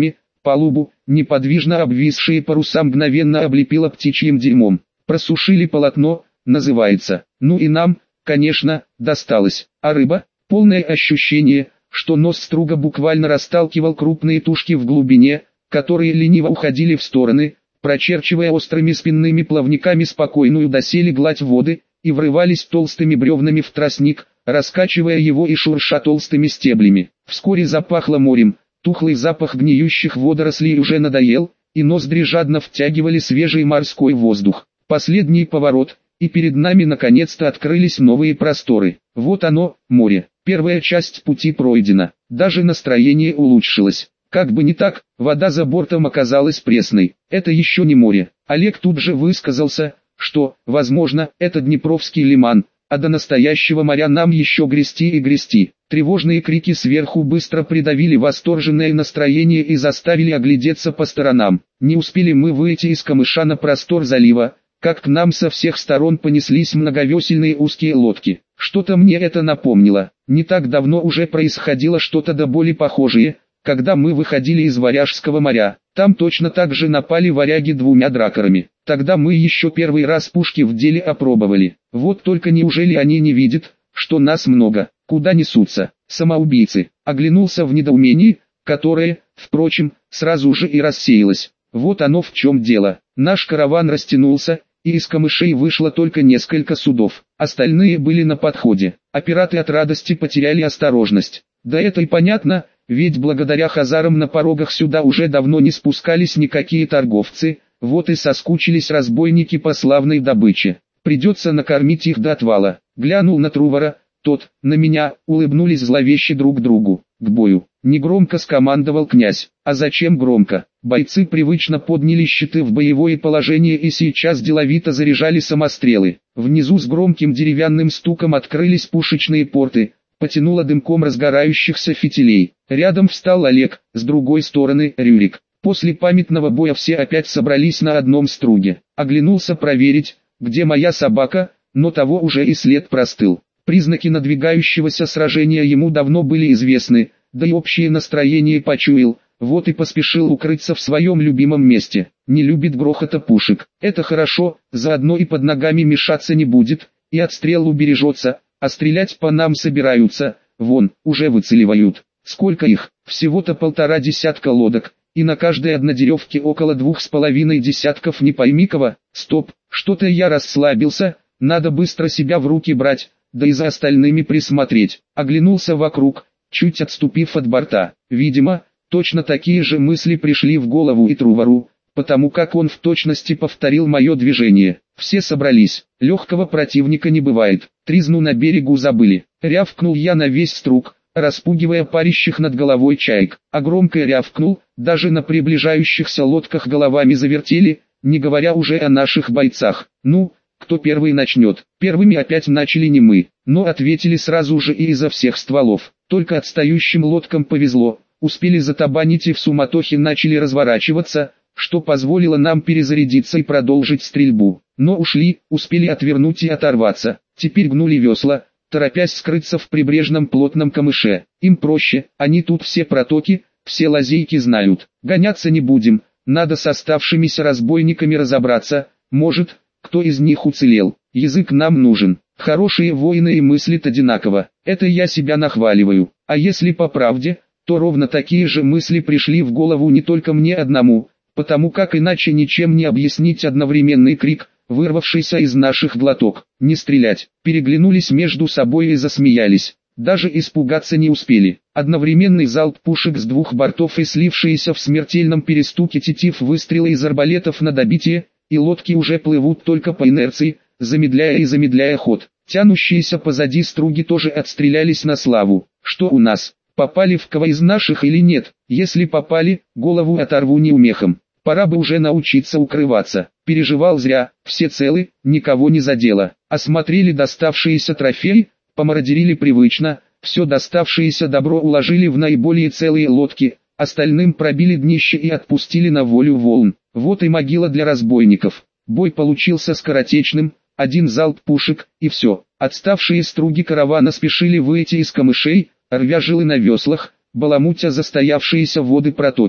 Палубу, неподвижно обвисшие паруса мгновенно облепило птичьим дерьмом. Просушили полотно, называется. Ну и нам, конечно, досталось. А рыба? Полное ощущение, что нос струга буквально расталкивал крупные тушки в глубине, которые лениво уходили в стороны, прочерчивая острыми спинными плавниками спокойную доселе гладь воды, и врывались толстыми бревнами в тростник, раскачивая его и шурша толстыми стеблями. Вскоре запахло морем, тухлый запах гниющих водорослей уже надоел, и ноздри жадно втягивали свежий морской воздух. Последний поворот, и перед нами наконец-то открылись новые просторы. Вот оно, море. Первая часть пути пройдена. Даже настроение улучшилось. Как бы не так, вода за бортом оказалась пресной. Это еще не море. Олег тут же высказался, что, возможно, это Днепровский лиман, а до настоящего моря нам еще грести и грести. Тревожные крики сверху быстро придавили восторженное настроение и заставили оглядеться по сторонам. Не успели мы выйти из камыша на простор залива, как к нам со всех сторон понеслись многовесельные узкие лодки. Что-то мне это напомнило. Не так давно уже происходило что-то до боли похожее, когда мы выходили из Варяжского моря. Там точно так же напали варяги двумя дракарами. Тогда мы еще первый раз пушки в деле опробовали. Вот только неужели они не видят, что нас много, куда несутся, самоубийцы? Оглянулся в недоумении, которое, впрочем, сразу же и рассеялось. Вот оно в чем дело. Наш караван растянулся, и из камышей вышло только несколько судов. Остальные были на подходе, а пираты от радости потеряли осторожность. Да это и понятно, ведь благодаря хазарам на порогах сюда уже давно не спускались никакие торговцы, вот и соскучились разбойники по славной добыче. Придется накормить их до отвала. Глянул на Трувора, тот, на меня, улыбнулись зловеще друг другу. К бою. Негромко скомандовал князь. А зачем громко? Бойцы привычно подняли щиты в боевое положение и сейчас деловито заряжали самострелы. Внизу с громким деревянным стуком открылись пушечные порты. Потянуло дымком разгорающихся фитилей. Рядом встал Олег, с другой стороны Рюрик. После памятного боя все опять собрались на одном струге. Оглянулся проверить, где моя собака, но того уже и след простыл. Признаки надвигающегося сражения ему давно были известны, да и общее настроение почуял, вот и поспешил укрыться в своем любимом месте. Не любит грохота пушек. Это хорошо, заодно и под ногами мешаться не будет, и от стрел убережется, а стрелять по нам собираются, вон, уже выцеливают. Сколько их? Всего-то полтора десятка лодок, и на каждой однодеревке около двух с половиной десятков не пойми кого. Стоп, что-то я расслабился, надо быстро себя в руки брать, да и за остальными присмотреть. Оглянулся вокруг, чуть отступив от борта. Видимо, точно такие же мысли пришли в голову и Трувору, потому как он в точности повторил мое движение. Все собрались, легкого противника не бывает, тризну на берегу забыли. Рявкнул я на весь струг, распугивая парящих над головой чаек. А громко рявкнул, даже на приближающихся лодках головами завертели, не говоря уже о наших бойцах. Ну, кто первый начнет? Первыми опять начали не мы, но ответили сразу же и изо всех стволов. Только отстающим лодкам повезло, успели затабанить и в суматохе начали разворачиваться, что позволило нам перезарядиться и продолжить стрельбу. Но ушли, успели отвернуть и оторваться, теперь гнули весла, торопясь скрыться в прибрежном плотном камыше. Им проще, они тут все протоки, все лазейки знают. Гоняться не будем, надо с оставшимися разбойниками разобраться, может, кто из них уцелел. Язык нам нужен. Хорошие воины и мыслят одинаково. Это я себя нахваливаю. А если по правде, то ровно такие же мысли пришли в голову не только мне одному, потому как иначе ничем не объяснить одновременный крик, вырвавшийся из наших глоток. Не стрелять. Переглянулись между собой и засмеялись. Даже испугаться не успели. Одновременный залп пушек с двух бортов и слившиеся в смертельном перестуке тетив выстрелы из арбалетов на добитие, и лодки уже плывут только по инерции, замедляя и замедляя ход. Тянущиеся позади струги тоже отстрелялись на славу. Что у нас? Попали в кого из наших или нет? Если попали, голову оторву неумехом. Пора бы уже научиться укрываться. Переживал зря, все целы, никого не задело. Осмотрели доставшиеся трофеи, помародерили привычно, все доставшееся добро уложили в наиболее целые лодки, остальным пробили днище и отпустили на волю волн. Вот и могила для разбойников. Бой получился скоротечным, один залп пушек, и все. Отставшие струги каравана спешили выйти из камышей, рвя жилы на веслах, баламутя застоявшиеся воды протоки.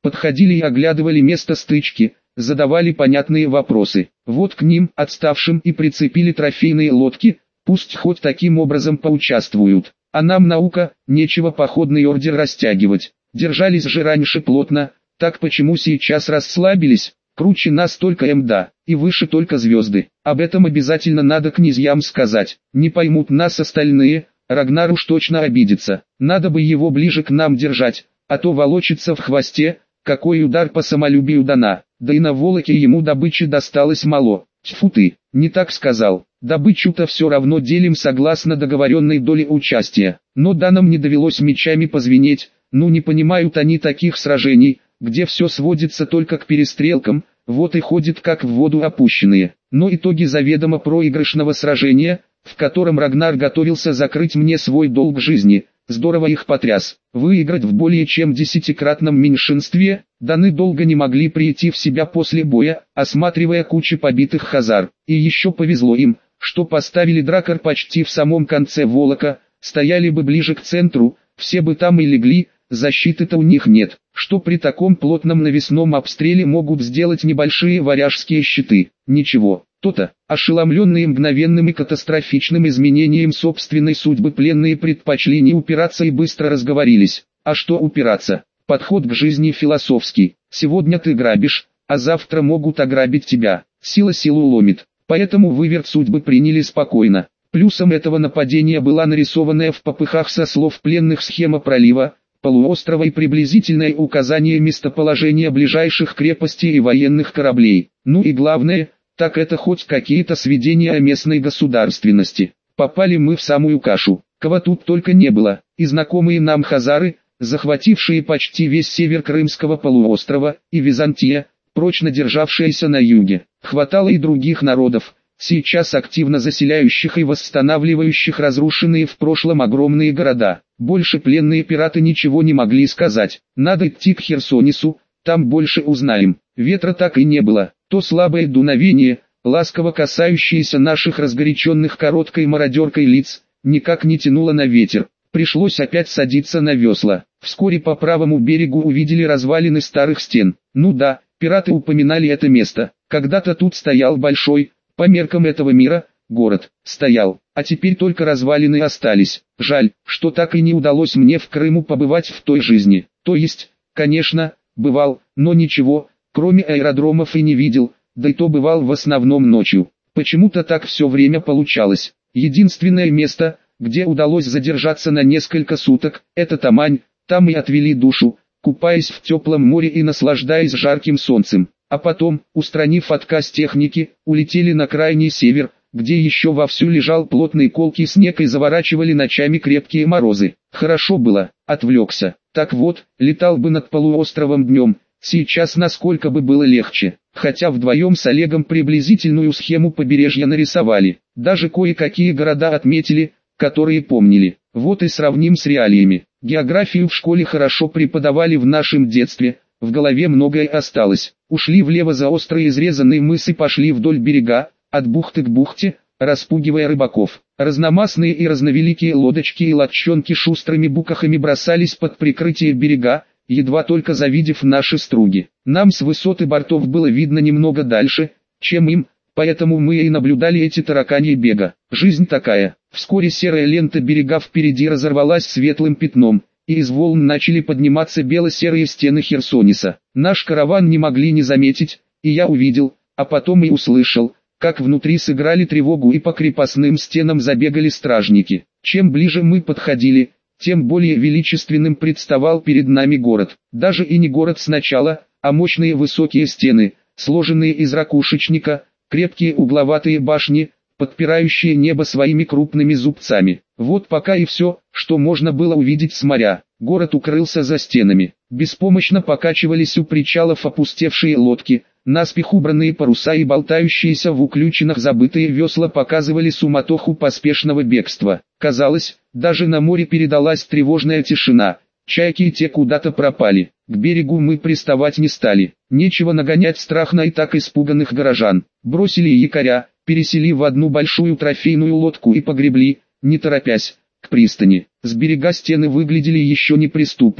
подходили и оглядывали место стычки, задавали понятные вопросы. Вот к ним, отставшим, и прицепили трофейные лодки, пусть хоть таким образом поучаствуют. А нам наука, нечего походный ордер растягивать. Держались же раньше плотно, так почему сейчас расслабились? Круче нас только МДА, и выше только звезды. Об этом обязательно надо князьям сказать. Не поймут нас остальные, Рагнар уж точно обидится. Надо бы его ближе к нам держать, а то волочится в хвосте, какой удар по самолюбию дана. Да и на Волоке ему добычи досталось мало. Тьфу ты, не так сказал. Добычу-то все равно делим согласно договоренной доле участия. Но данным не довелось мечами позвенеть, ну не понимают они таких сражений, где все сводится только к перестрелкам, вот и ходят как в воду опущенные. Но итоги заведомо проигрышного сражения, в котором Рагнар готовился закрыть мне свой долг жизни, здорово их потряс. Выиграть в более чем десятикратном меньшинстве, даны долго не могли прийти в себя после боя, осматривая кучу побитых хазар. И еще повезло им, что поставили дракар почти в самом конце Волока, стояли бы ближе к центру, все бы там и легли, защиты-то у них нет. Что при таком плотном навесном обстреле могут сделать небольшие варяжские щиты? Ничего. То-то, ошеломленные мгновенным и катастрофичным изменением собственной судьбы, пленные предпочли не упираться и быстро разговорились. А что упираться? Подход к жизни философский. Сегодня ты грабишь, а завтра могут ограбить тебя. Сила силу ломит. Поэтому выверт судьбы приняли спокойно. Плюсом этого нападения была нарисованная в попыхах со слов пленных схема пролива, полуострова и приблизительное указание местоположения ближайших крепостей и военных кораблей. Ну и главное, так это хоть какие-то сведения о местной государственности. Попали мы в самую кашу. Кого тут только не было. И знакомые нам хазары, захватившие почти весь север Крымского полуострова, и Византия, прочно державшаяся на юге. Хватало и других народов, сейчас активно заселяющих и восстанавливающих разрушенные в прошлом огромные города. Больше пленные пираты ничего не могли сказать. Надо идти к Херсонесу, там больше узнаем. Ветра так и не было. То слабое дуновение, ласково касающееся наших разгоряченных короткой мародеркой лиц, никак не тянуло на ветер. Пришлось опять садиться на весла. Вскоре по правому берегу увидели развалины старых стен. Ну да, пираты упоминали это место. Когда-то тут стоял большой, по меркам этого мира, город. Стоял, а теперь только развалины остались. Жаль, что так и не удалось мне в Крыму побывать в той жизни. То есть, конечно, бывал, но ничего, кроме аэродромов и не видел, да и то бывал в основном ночью. Почему-то так все время получалось. Единственное место, где удалось задержаться на несколько суток, это Тамань, там и отвели душу, купаясь в теплом море и наслаждаясь жарким солнцем. А потом, устранив отказ техники, улетели на крайний север, где еще вовсю лежал плотный колкий снег и заворачивали ночами крепкие морозы. Хорошо было, отвлекся. Так вот, летал бы над полуостровом днем, сейчас насколько бы было легче. Хотя вдвоем с Олегом приблизительную схему побережья нарисовали. Даже кое-какие города отметили, которые помнили. Вот и сравним с реалиями. Географию в школе хорошо преподавали в нашем детстве, в голове многое осталось. Ушли влево за острые изрезанные мысы и пошли вдоль берега, от бухты к бухте, распугивая рыбаков. Разномастные и разновеликие лодочки и лодчонки шустрыми букахами бросались под прикрытие берега, едва только завидев наши струги. Нам с высоты бортов было видно немного дальше, чем им, поэтому мы и наблюдали эти тараканьи бега. Жизнь такая. Вскоре серая лента берега впереди разорвалась светлым пятном, и из волн начали подниматься бело-серые стены Херсонеса. Наш караван не могли не заметить, и я увидел, а потом и услышал, как внутри сыграли тревогу и по крепостным стенам забегали стражники. Чем ближе мы подходили, тем более величественным представал перед нами город. Даже и не город сначала, а мощные высокие стены, сложенные из ракушечника, крепкие угловатые башни, подпирающие небо своими крупными зубцами. Вот пока и все, что можно было увидеть с моря. Город укрылся за стенами. Беспомощно покачивались у причалов опустевшие лодки, наспех убранные паруса и болтающиеся в уключинах забытые весла показывали суматоху поспешного бегства. Казалось, даже на море передалась тревожная тишина. Чайки и те куда-то пропали. К берегу мы приставать не стали. Нечего нагонять страх на и так испуганных горожан. Бросили якоря, пересели в одну большую трофейную лодку и погребли, не торопясь, к пристани. С берега стены выглядели еще неприступнее.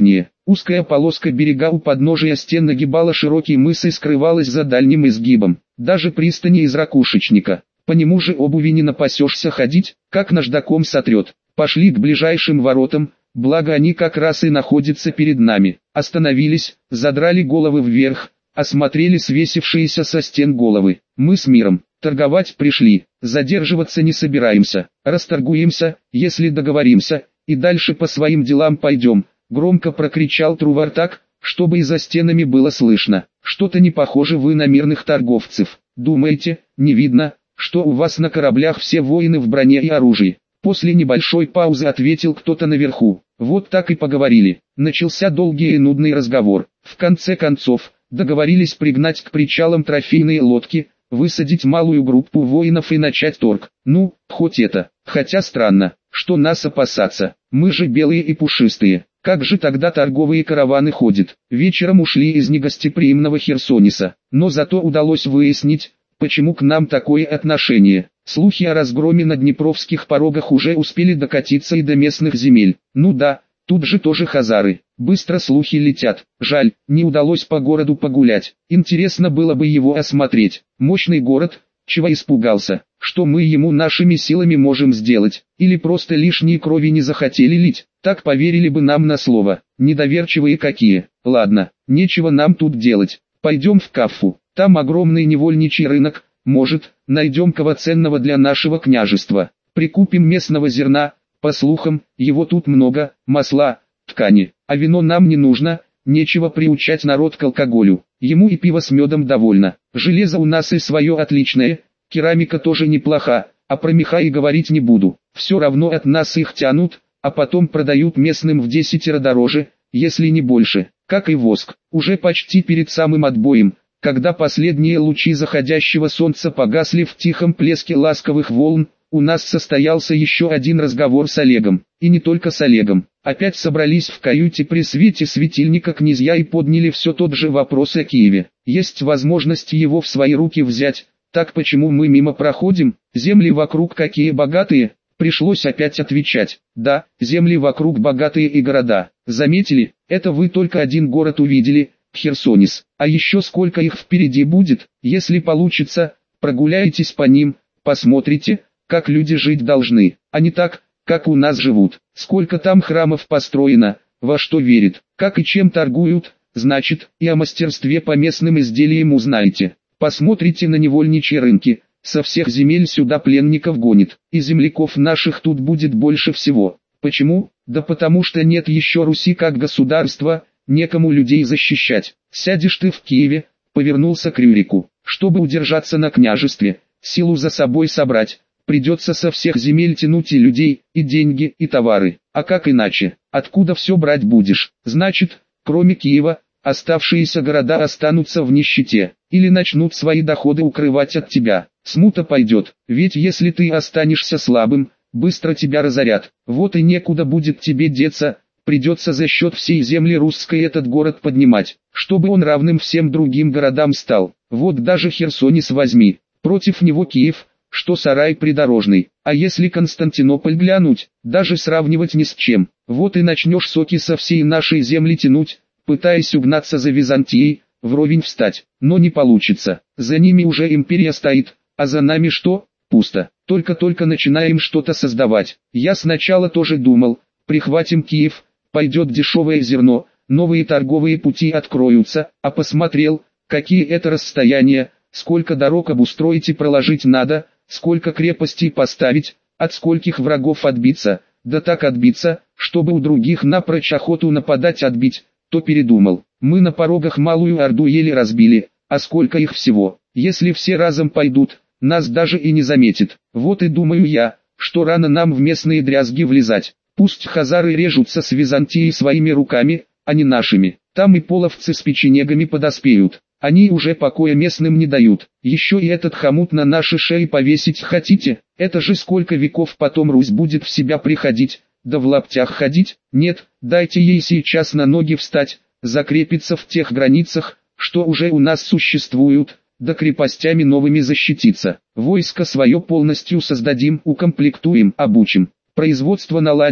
Узкая полоска берега у подножия стен нагибала широкий мыс и скрывалась за дальним изгибом. Даже пристани из ракушечника. По нему же обуви не напасешься ходить, как наждаком сотрет. Пошли к ближайшим воротам, благо они как раз и находятся перед нами. Остановились, задрали головы вверх, осмотрели свесившиеся со стен головы. Мы с миром, торговать пришли, задерживаться не собираемся. Расторгуемся, если договоримся, и дальше по своим делам пойдем. Громко прокричал Трувор так, чтобы и за стенами было слышно. Что-то не похоже вы на мирных торговцев. Думаете, не видно, что у вас на кораблях все воины в броне и оружии? После небольшой паузы ответил кто-то наверху. Вот так и поговорили. Начался долгий и нудный разговор. В конце концов, договорились пригнать к причалам трофейные лодки, высадить малую группу воинов и начать торг. Ну, хоть это. Хотя странно, что нас опасаться. Мы же белые и пушистые. Как же тогда торговые караваны ходят? Вечером ушли из негостеприимного Херсониса. Но зато удалось выяснить, почему к нам такое отношение. Слухи о разгроме на днепровских порогах уже успели докатиться и до местных земель. Ну да, тут же тоже хазары. Быстро слухи летят. Жаль, не удалось по городу погулять. Интересно было бы его осмотреть. Мощный город, чего испугался? Что мы ему нашими силами можем сделать? Или просто лишней крови не захотели лить? Так поверили бы нам на слово. Недоверчивые какие. Ладно, нечего нам тут делать. Пойдем в Каффу. Там огромный невольничий рынок. Может, найдем кого ценного для нашего княжества. Прикупим местного зерна. По слухам, его тут много. Масла, ткани. А вино нам не нужно. Нечего приучать народ к алкоголю. Ему и пиво с медом довольно. Железо у нас и свое отличное. Керамика тоже неплоха. А про меха и говорить не буду. Все равно от нас их тянут, а потом продают местным в десятеро дороже, если не больше. Как и воск. Уже почти перед самым отбоем, когда последние лучи заходящего солнца погасли в тихом плеске ласковых волн, у нас состоялся еще один разговор с Олегом. И не только с Олегом. Опять собрались в каюте при свете светильника князья и подняли все тот же вопрос о Киеве. Есть возможность его в свои руки взять. Так почему мы мимо проходим? Земли вокруг какие богатые? Пришлось опять отвечать. Да, земли вокруг богатые и города. Заметили, это вы только один город увидели, Херсонес. А еще сколько их впереди будет, если получится, прогуляйтесь по ним, посмотрите, как люди жить должны, а не так, как у нас живут. Сколько там храмов построено, во что верят, как и чем торгуют, значит, и о мастерстве по местным изделиям узнаете. Посмотрите на невольничьи рынки. Со всех земель сюда пленников гонит, и земляков наших тут будет больше всего. Почему? Да потому что нет еще Руси как государства, некому людей защищать. Сядешь ты в Киеве, повернулся к Рюрику, чтобы удержаться на княжестве, силу за собой собрать, придется со всех земель тянуть и людей, и деньги, и товары. А как иначе? Откуда все брать будешь? Значит, кроме Киева, оставшиеся города останутся в нищете, или начнут свои доходы укрывать от тебя. Смута пойдет, ведь если ты останешься слабым, быстро тебя разорят. Вот и некуда будет тебе деться, придется за счет всей земли русской этот город поднимать, чтобы он равным всем другим городам стал. Вот даже Херсонес возьми, против него Киев, что сарай придорожный. А если Константинополь глянуть, даже сравнивать ни с чем. Вот и начнешь соки со всей нашей земли тянуть, пытаясь угнаться за Византией, вровень встать, но не получится. За ними уже империя стоит. А за нами что? Пусто. Только-только начинаем что-то создавать. Я сначала тоже думал, прихватим Киев, пойдет дешевое зерно, новые торговые пути откроются, а посмотрел, какие это расстояния, сколько дорог обустроить и проложить надо, сколько крепостей поставить, от скольких врагов отбиться, да так отбиться, чтобы у других напрочь охоту нападать отбить, то передумал. Мы на порогах малую орду еле разбили, а сколько их всего, если все разом пойдут, нас даже и не заметит. Вот и думаю я, что рано нам в местные дрязги влезать. Пусть хазары режутся с Византией своими руками, а не нашими. Там и половцы с печенегами подоспеют. Они уже покоя местным не дают. Еще и этот хомут на наши шеи повесить хотите? Это же сколько веков потом Русь будет в себя приходить, да в лаптях ходить? Нет, дайте ей сейчас на ноги встать, закрепиться в тех границах, что уже у нас существуют, да крепостями новыми защититься. Войско свое полностью создадим, укомплектуем, обучим. Производство наладим,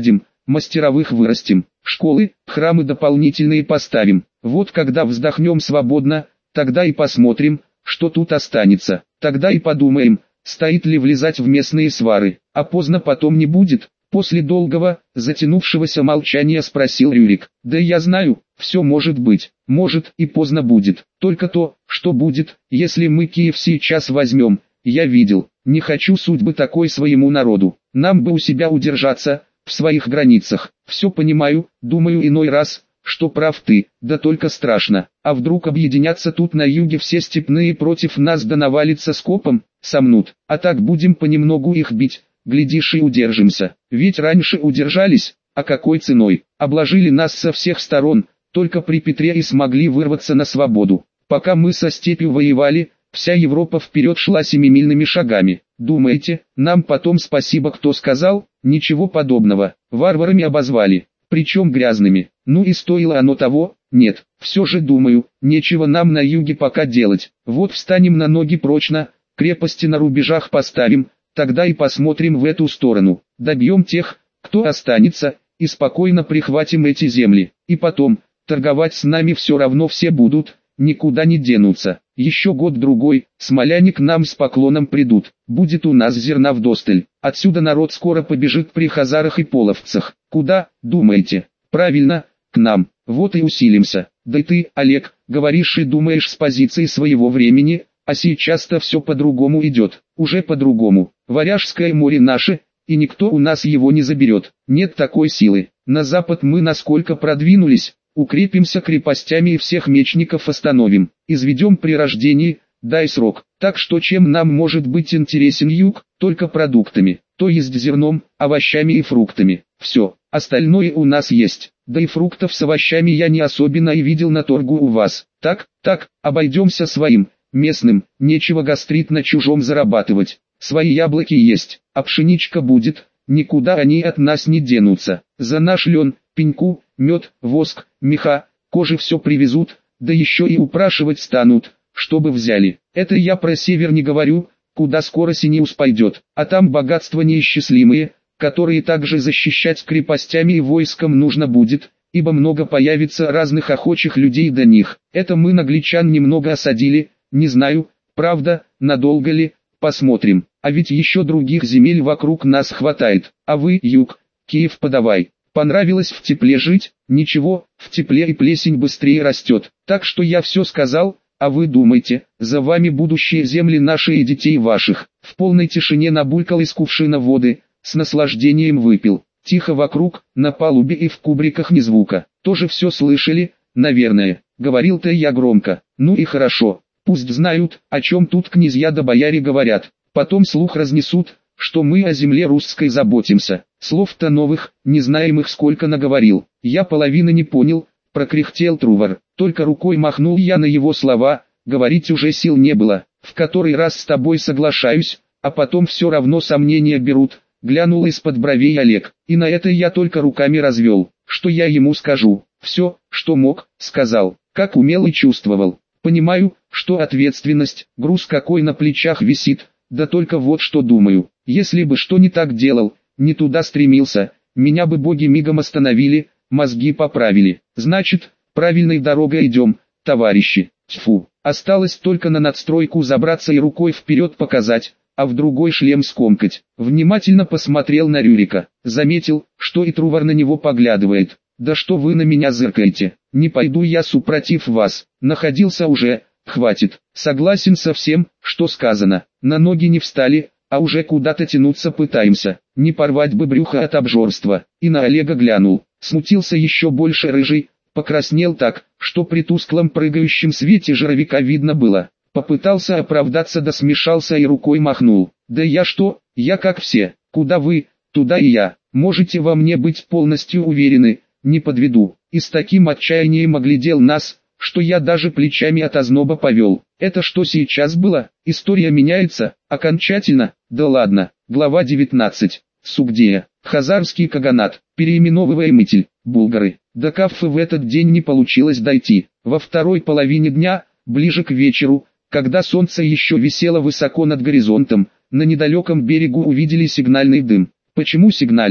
мастеровых вырастим, школы, храмы дополнительные поставим. Вот когда вздохнем свободно, тогда и посмотрим, что тут останется. Тогда и подумаем, стоит ли влезать в местные свары. А поздно потом не будет. После долгого, затянувшегося молчания спросил Рюрик. Да я знаю, все может быть, может и поздно будет. Только то, что будет, если мы Киев сейчас возьмем, я видел. Не хочу судьбы такой своему народу. Нам бы у себя удержаться, в своих границах. Все понимаю, думаю иной раз, что прав ты, да только страшно. А вдруг объединятся тут на юге все степные против нас да навалится скопом, сомнут. А так будем понемногу их бить, глядишь и удержимся. Ведь раньше удержались, а какой ценой? Обложили нас со всех сторон, только при Петре и смогли вырваться на свободу. Пока мы со степью воевали, вся Европа вперед шла семимильными шагами. Думаете, нам потом спасибо кто сказал? Ничего подобного. Варварами обозвали. Причем грязными. Ну и стоило оно того? Нет. Все же думаю, нечего нам на юге пока делать. Вот встанем на ноги прочно, крепости на рубежах поставим, тогда и посмотрим в эту сторону. Добьем тех, кто останется, и спокойно прихватим эти земли. И потом, торговать с нами все равно все будут, никуда не денутся. Еще год-другой, смоляне к нам с поклоном придут. Будет у нас зерна вдосталь. Отсюда народ скоро побежит при хазарах и половцах. Куда, думаете? Правильно, к нам. Вот и усилимся. Да и ты, Олег, говоришь и думаешь с позиции своего времени, а сейчас-то все по-другому идет. Уже по-другому. Варяжское море наше, и никто у нас его не заберет. Нет такой силы. На запад мы насколько продвинулись, укрепимся крепостями и всех мечников остановим. Изведем при рождении, дай срок. Так что чем нам может быть интересен юг? Только продуктами. То есть зерном, овощами и фруктами. Все. Остальное у нас есть. Да и фруктов с овощами я не особенно и видел на торгу у вас. Так, так, обойдемся своим, местным. Нечего гастрит на чужом зарабатывать. Свои яблоки есть, а пшеничка будет. Никуда они от нас не денутся. За наш лен, пеньку, мед, воск, меха, кожи все привезут, да еще и упрашивать станут, чтобы взяли. Это я про север не говорю, куда скоро Синеус пойдет, а там богатства неисчислимые, которые также защищать крепостями и войском нужно будет, ибо много появится разных охочих людей до них. Это мы нагличан немного осадили, не знаю, правда, надолго ли, посмотрим. А ведь еще других земель вокруг нас хватает. А вы, юг, Киев подавай. Понравилось в тепле жить? Ничего, в тепле и плесень быстрее растет. Так что я все сказал, а вы думайте, за вами будущие земли наши и детей ваших. В полной тишине набулькал из кувшина воды, с наслаждением выпил. Тихо вокруг, на палубе и в кубриках ни звука. Тоже все слышали, наверное. Говорил-то я громко. Ну и хорошо. Пусть знают, о чем тут князья да бояре говорят. Потом слух разнесут, что мы о земле русской заботимся. Слов-то новых, не знаем их сколько наговорил. Я половины не понял, прокряхтел Трувор. Только рукой махнул я на его слова, говорить уже сил не было. В который раз с тобой соглашаюсь, а потом все равно сомнения берут. Глянул из-под бровей Олег, и на это я только руками развел. Что я ему скажу? Все, что мог, сказал, как умел и чувствовал. Понимаю, что ответственность, груз какой на плечах висит, да только вот что думаю. Если бы что не так делал, не туда стремился, меня бы боги мигом остановили, мозги поправили. Значит, правильной дорогой идем, товарищи. Тьфу, осталось только на надстройку забраться и рукой вперед показать, а в другой шлем скомкать. Внимательно посмотрел на Рюрика, заметил, что и Трувор на него поглядывает. Да что вы на меня зыркаете, не пойду я супротив вас, находился уже, хватит. Согласен со всем, что сказано, на ноги не встали, а уже куда-то тянуться пытаемся, не порвать бы брюхо от обжорства. И на Олега глянул, смутился еще больше рыжий, покраснел так, что при тусклом прыгающем свете жировика видно было. Попытался оправдаться да смешался и рукой махнул. Да я что, я как все, куда вы, туда и я, можете во мне быть полностью уверены, не подведу. И с таким отчаянием оглядел нас, что я даже плечами от озноба повел. Это что сейчас было? История меняется, окончательно? Да ладно. Глава девятнадцать. Сугдея. Хазарский каганат. Переименовываемый. Булгары. До Каффы в этот день не получилось дойти. Во второй половине дня, ближе к вечеру, когда солнце еще висело высоко над горизонтом, на недалеком берегу увидели сигнальный дым. Почему сигнальный?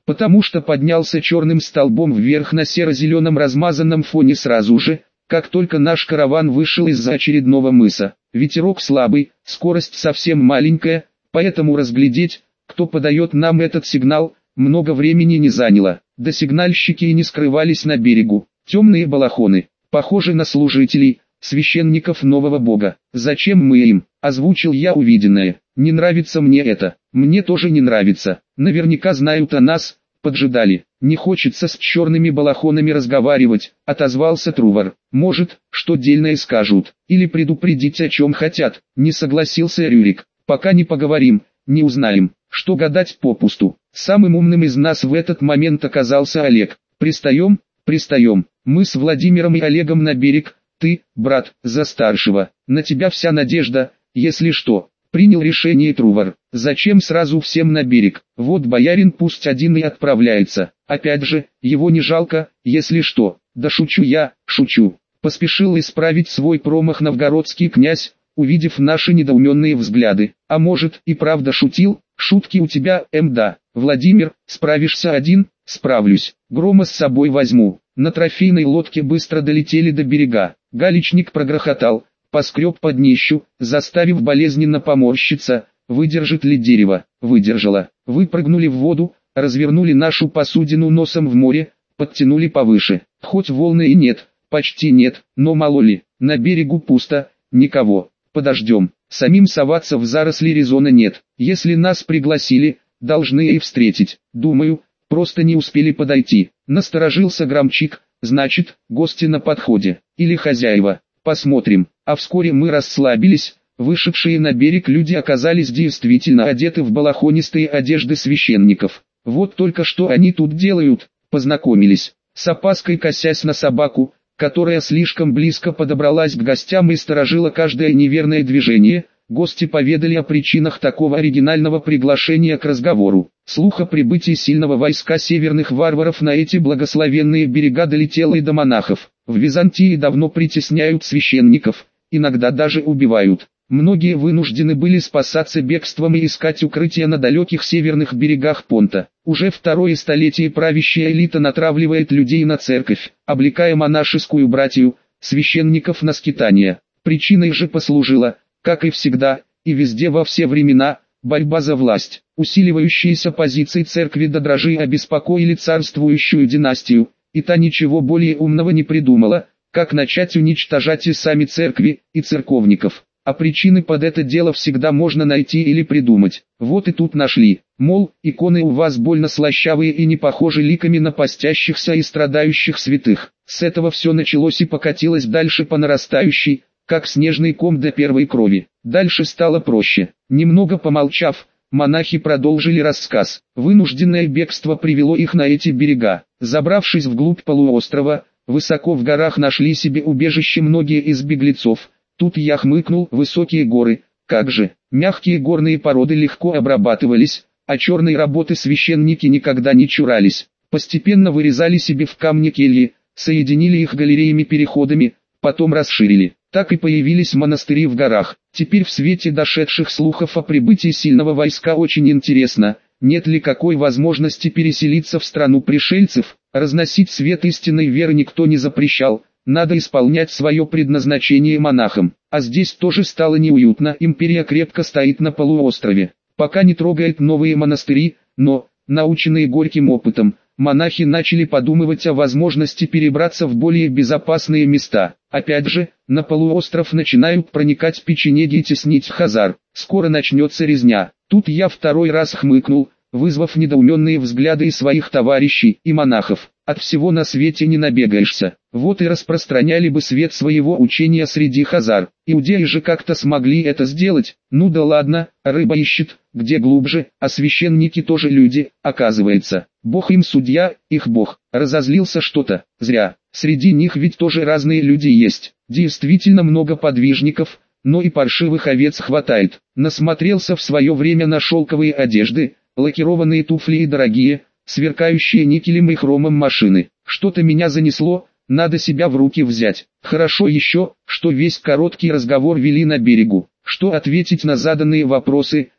потому что поднялся черным столбом вверх на серо-зеленом размазанном фоне сразу же, как только наш караван вышел из-за очередного мыса. Ветерок слабый, скорость совсем маленькая, поэтому разглядеть, кто подает нам этот сигнал, много времени не заняло. Да сигнальщики и не скрывались на берегу. Темные балахоны, похожи на служителей, священников нового бога. Зачем мы им? Озвучил я увиденное. Не нравится мне это. Мне тоже не нравится. Наверняка знают о нас, поджидали. Не хочется с черными балахонами разговаривать, отозвался Трувор. Может, что дельное скажут, или предупредить о чем хотят. Не согласился Рюрик. Пока не поговорим, не узнаем. Что гадать попусту. Самым умным из нас в этот момент оказался Олег. Пристаем, пристаем. Мы с Владимиром и Олегом на берег. Ты, брат, за старшего. На тебя вся надежда, если что. Принял решение Трувор. Зачем сразу всем на берег? Вот боярин пусть один и отправляется. Опять же, его не жалко, если что. Да шучу я, шучу. Поспешил исправить свой промах новгородский князь, увидев наши недоуменные взгляды. А может, и правда шутил? Шутки у тебя, эм да. Владимир, справишься один? Справлюсь. Грома с собой возьму. На трофейной лодке быстро долетели до берега. Галичник прогрохотал, поскреб под днищу, заставив болезненно поморщиться. Выдержит ли дерево? Выдержало. Выпрыгнули в воду, развернули нашу посудину носом в море, подтянули повыше. Хоть волны и нет, почти нет, но мало ли. На берегу пусто, никого. Подождем. Самим соваться в заросли резона нет. Если нас пригласили, должны и встретить. Думаю, просто не успели подойти. Насторожился Громчик. Значит, гости на подходе. Или хозяева. Посмотрим. А вскоре мы расслабились. Вышедшие на берег люди оказались действительно одеты в балахонистые одежды священников. Вот только что они тут делают. Познакомились. С опаской косясь на собаку, которая слишком близко подобралась к гостям и сторожила каждое неверное движение, гости поведали о причинах такого оригинального приглашения к разговору. Слух о прибытии сильного войска северных варваров на эти благословенные берега долетело и до монахов. В Византии давно притесняют священников, иногда даже убивают. Многие вынуждены были спасаться бегством и искать укрытие на далеких северных берегах Понта. Уже второе столетие правящая элита натравливает людей на церковь, облекая монашескую братью, священников на скитания. Причиной же послужила, как и всегда, и везде во все времена, борьба за власть. Усиливающиеся позиции церкви до дрожи обеспокоили царствующую династию, и та ничего более умного не придумала, как начать уничтожать и сами церкви, и церковников. А причины под это дело всегда можно найти или придумать. Вот и тут нашли. Мол, иконы у вас больно слащавые и не похожи ликами на постящихся и страдающих святых. С этого все началось и покатилось дальше по нарастающей, как снежный ком до первой крови. Дальше стало проще. Немного помолчав, монахи продолжили рассказ. Вынужденное бегство привело их на эти берега. Забравшись вглубь полуострова, высоко в горах нашли себе убежище многие из беглецов. Тут я хмыкнул: высокие горы, как же, мягкие горные породы легко обрабатывались, а черной работы священники никогда не чурались. Постепенно вырезали себе в камне кельи, соединили их галереями-переходами, потом расширили. Так и появились монастыри в горах. Теперь в свете дошедших слухов о прибытии сильного войска очень интересно, нет ли какой возможности переселиться в страну пришельцев. Разносить свет истинной веры никто не запрещал. Надо исполнять свое предназначение монахам. А здесь тоже стало неуютно. Империя крепко стоит на полуострове. Пока не трогает новые монастыри, но, наученные горьким опытом, монахи начали подумывать о возможности перебраться в более безопасные места. Опять же, на полуостров начинают проникать печенеги и теснить хазар. Скоро начнется резня. Тут я второй раз хмыкнул, вызвав недоуменные взгляды и своих товарищей, и монахов. От всего на свете не набегаешься. Вот и распространяли бы свет своего учения среди хазар. Иудеи же как-то смогли это сделать. Ну да ладно, рыба ищет, где глубже, а священники тоже люди, оказывается. Бог им судья, их Бог. Разозлился что-то, зря. Среди них ведь тоже разные люди есть. Действительно много подвижников, но и паршивых овец хватает. Насмотрелся в свое время на шелковые одежды, лакированные туфли и дорогие, сверкающие никелем и хромом машины. Что-то меня занесло, надо себя в руки взять. Хорошо еще, что весь короткий разговор вели на берегу. Что ответить на заданные вопросы,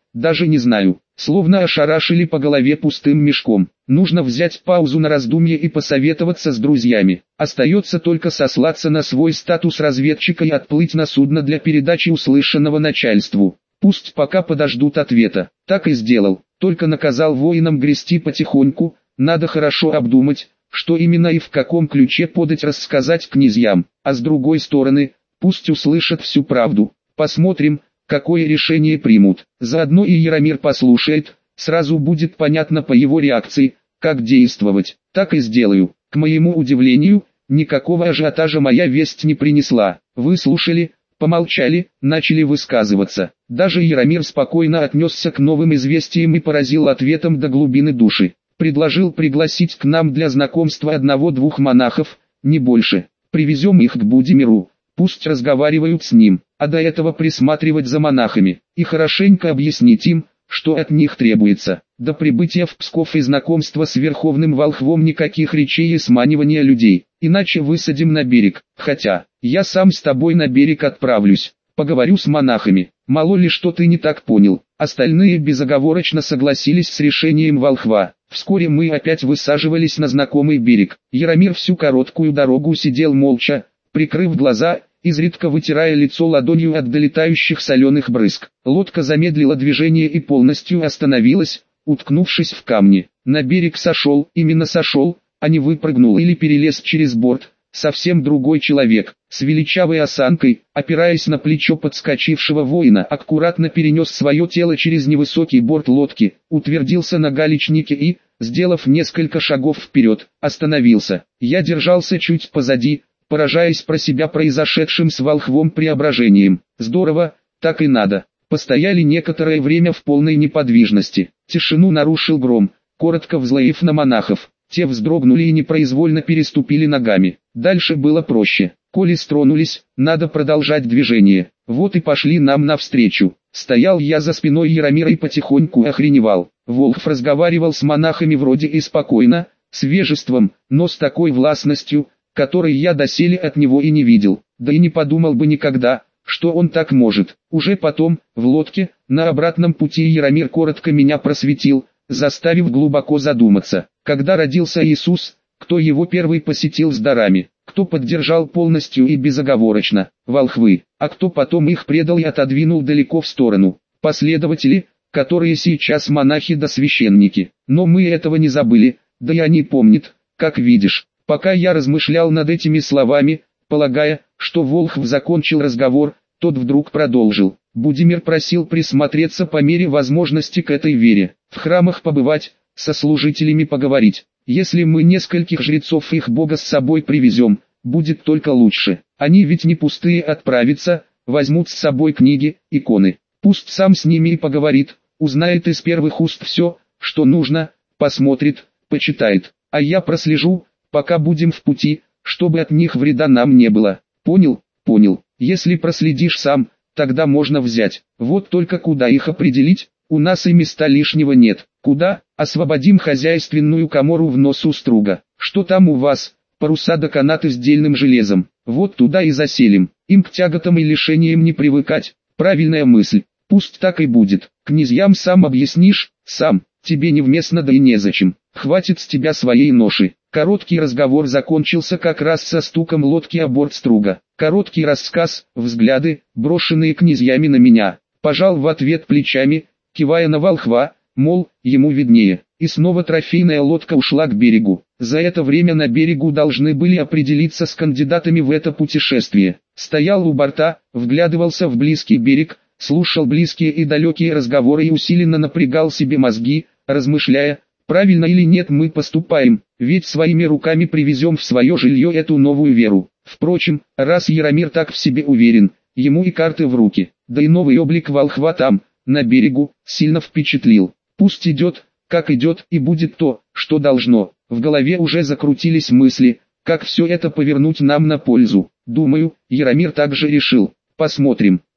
Даже не знаю. Словно ошарашили по голове пустым мешком. Нужно взять паузу на раздумье и посоветоваться с друзьями. Остается только сослаться на свой статус разведчика и отплыть на судно для передачи услышанного начальству. Пусть пока подождут ответа. Так и сделал. Только наказал воинам грести потихоньку. Надо хорошо обдумать, что именно и в каком ключе подать рассказать князьям. А с другой стороны, пусть услышат всю правду. Посмотрим, какое решение примут. Заодно и Яромир послушает, сразу будет понятно по его реакции, как действовать. Так и сделаю. К моему удивлению, никакого ажиотажа моя весть не принесла. Выслушали, помолчали, начали высказываться. Даже Яромир спокойно отнесся к новым известиям и поразил ответом до глубины души. Предложил пригласить к нам для знакомства одного-двух монахов, не больше. Привезем их к Будимиру, пусть разговаривают с ним, а до этого присматривать за монахами, и хорошенько объяснить им, что от них требуется. До прибытия в Псков и знакомства с Верховным Волхвом никаких речей и сманивания людей, иначе высадим на берег. Хотя, я сам с тобой на берег отправлюсь, поговорю с монахами, мало ли что ты не так понял. Остальные безоговорочно согласились с решением Волхва. Вскоре мы опять высаживались на знакомый берег. Яромир всю короткую дорогу сидел молча, прикрыв глаза, изредка вытирая лицо ладонью от долетающих соленых брызг. Лодка замедлила движение и полностью остановилась, уткнувшись в камни. На берег сошел, именно сошел, а не выпрыгнул или перелез через борт, совсем другой человек, с величавой осанкой, опираясь на плечо подскочившего воина, аккуратно перенес свое тело через невысокий борт лодки, утвердился на галечнике и, сделав несколько шагов вперед, остановился. Я держался чуть позади, поражаясь про себя произошедшим с волхвом преображением. Здорово, так и надо. Постояли некоторое время в полной неподвижности. Тишину нарушил гром, коротко взлаив на монахов. Те вздрогнули и непроизвольно переступили ногами. Дальше было проще. Коли стронулись, надо продолжать движение. Вот и пошли нам навстречу. Стоял я за спиной Яромира и потихоньку охреневал. Волхв разговаривал с монахами вроде и спокойно, с вежеством, но с такой властностью, которой я доселе от него и не видел. Да и не подумал бы никогда, что он так может. Уже потом, в лодке, на обратном пути Яромир коротко меня просветил, заставив глубоко задуматься. Когда родился Иисус, кто его первый посетил с дарами, кто поддержал полностью и безоговорочно, волхвы, а кто потом их предал и отодвинул далеко в сторону, последователи, которые сейчас монахи да священники. Но мы этого не забыли, да и они помнят, как видишь. Пока я размышлял над этими словами, полагая, что Волхв закончил разговор, тот вдруг продолжил. Будимир просил присмотреться по мере возможности к этой вере, в храмах побывать, со служителями поговорить. Если мы нескольких жрецов их бога с собой привезем, будет только лучше. Они ведь не пустые отправятся, возьмут с собой книги, иконы. Пусть сам с ними и поговорит, узнает из первых уст все, что нужно, посмотрит, почитает. А я прослежу, пока будем в пути, чтобы от них вреда нам не было. Понял? Понял. Если проследишь сам, тогда можно взять. Вот только куда их определить? У нас и места лишнего нет. Куда? Освободим хозяйственную камору в носу Струга. Что там у вас? Паруса да канаты с дельным железом. Вот туда и заселим. Им к тяготам и лишениям не привыкать. Правильная мысль. Пусть так и будет. Князьям сам объяснишь? Сам. Тебе невместно, да и незачем. Хватит с тебя своей ноши. Короткий разговор закончился как раз со стуком лодки о борт Струга. Короткий рассказ, взгляды, брошенные князьями на меня. Пожал в ответ плечами, кивая на волхва, мол, ему виднее. И снова трофейная лодка ушла к берегу. За это время на берегу должны были определиться с кандидатами в это путешествие. Стоял у борта, вглядывался в близкий берег, слушал близкие и далекие разговоры и усиленно напрягал себе мозги, размышляя, правильно или нет мы поступаем, ведь своими руками привезем в свое жилье эту новую веру. Впрочем, раз Яромир так в себе уверен, ему и карты в руки, да и новый облик волхва там, на берегу, сильно впечатлил. Пусть идет, как идет, и будет то, что должно. В голове уже закрутились мысли, как все это повернуть нам на пользу. Думаю, Яромир также решил. Посмотрим.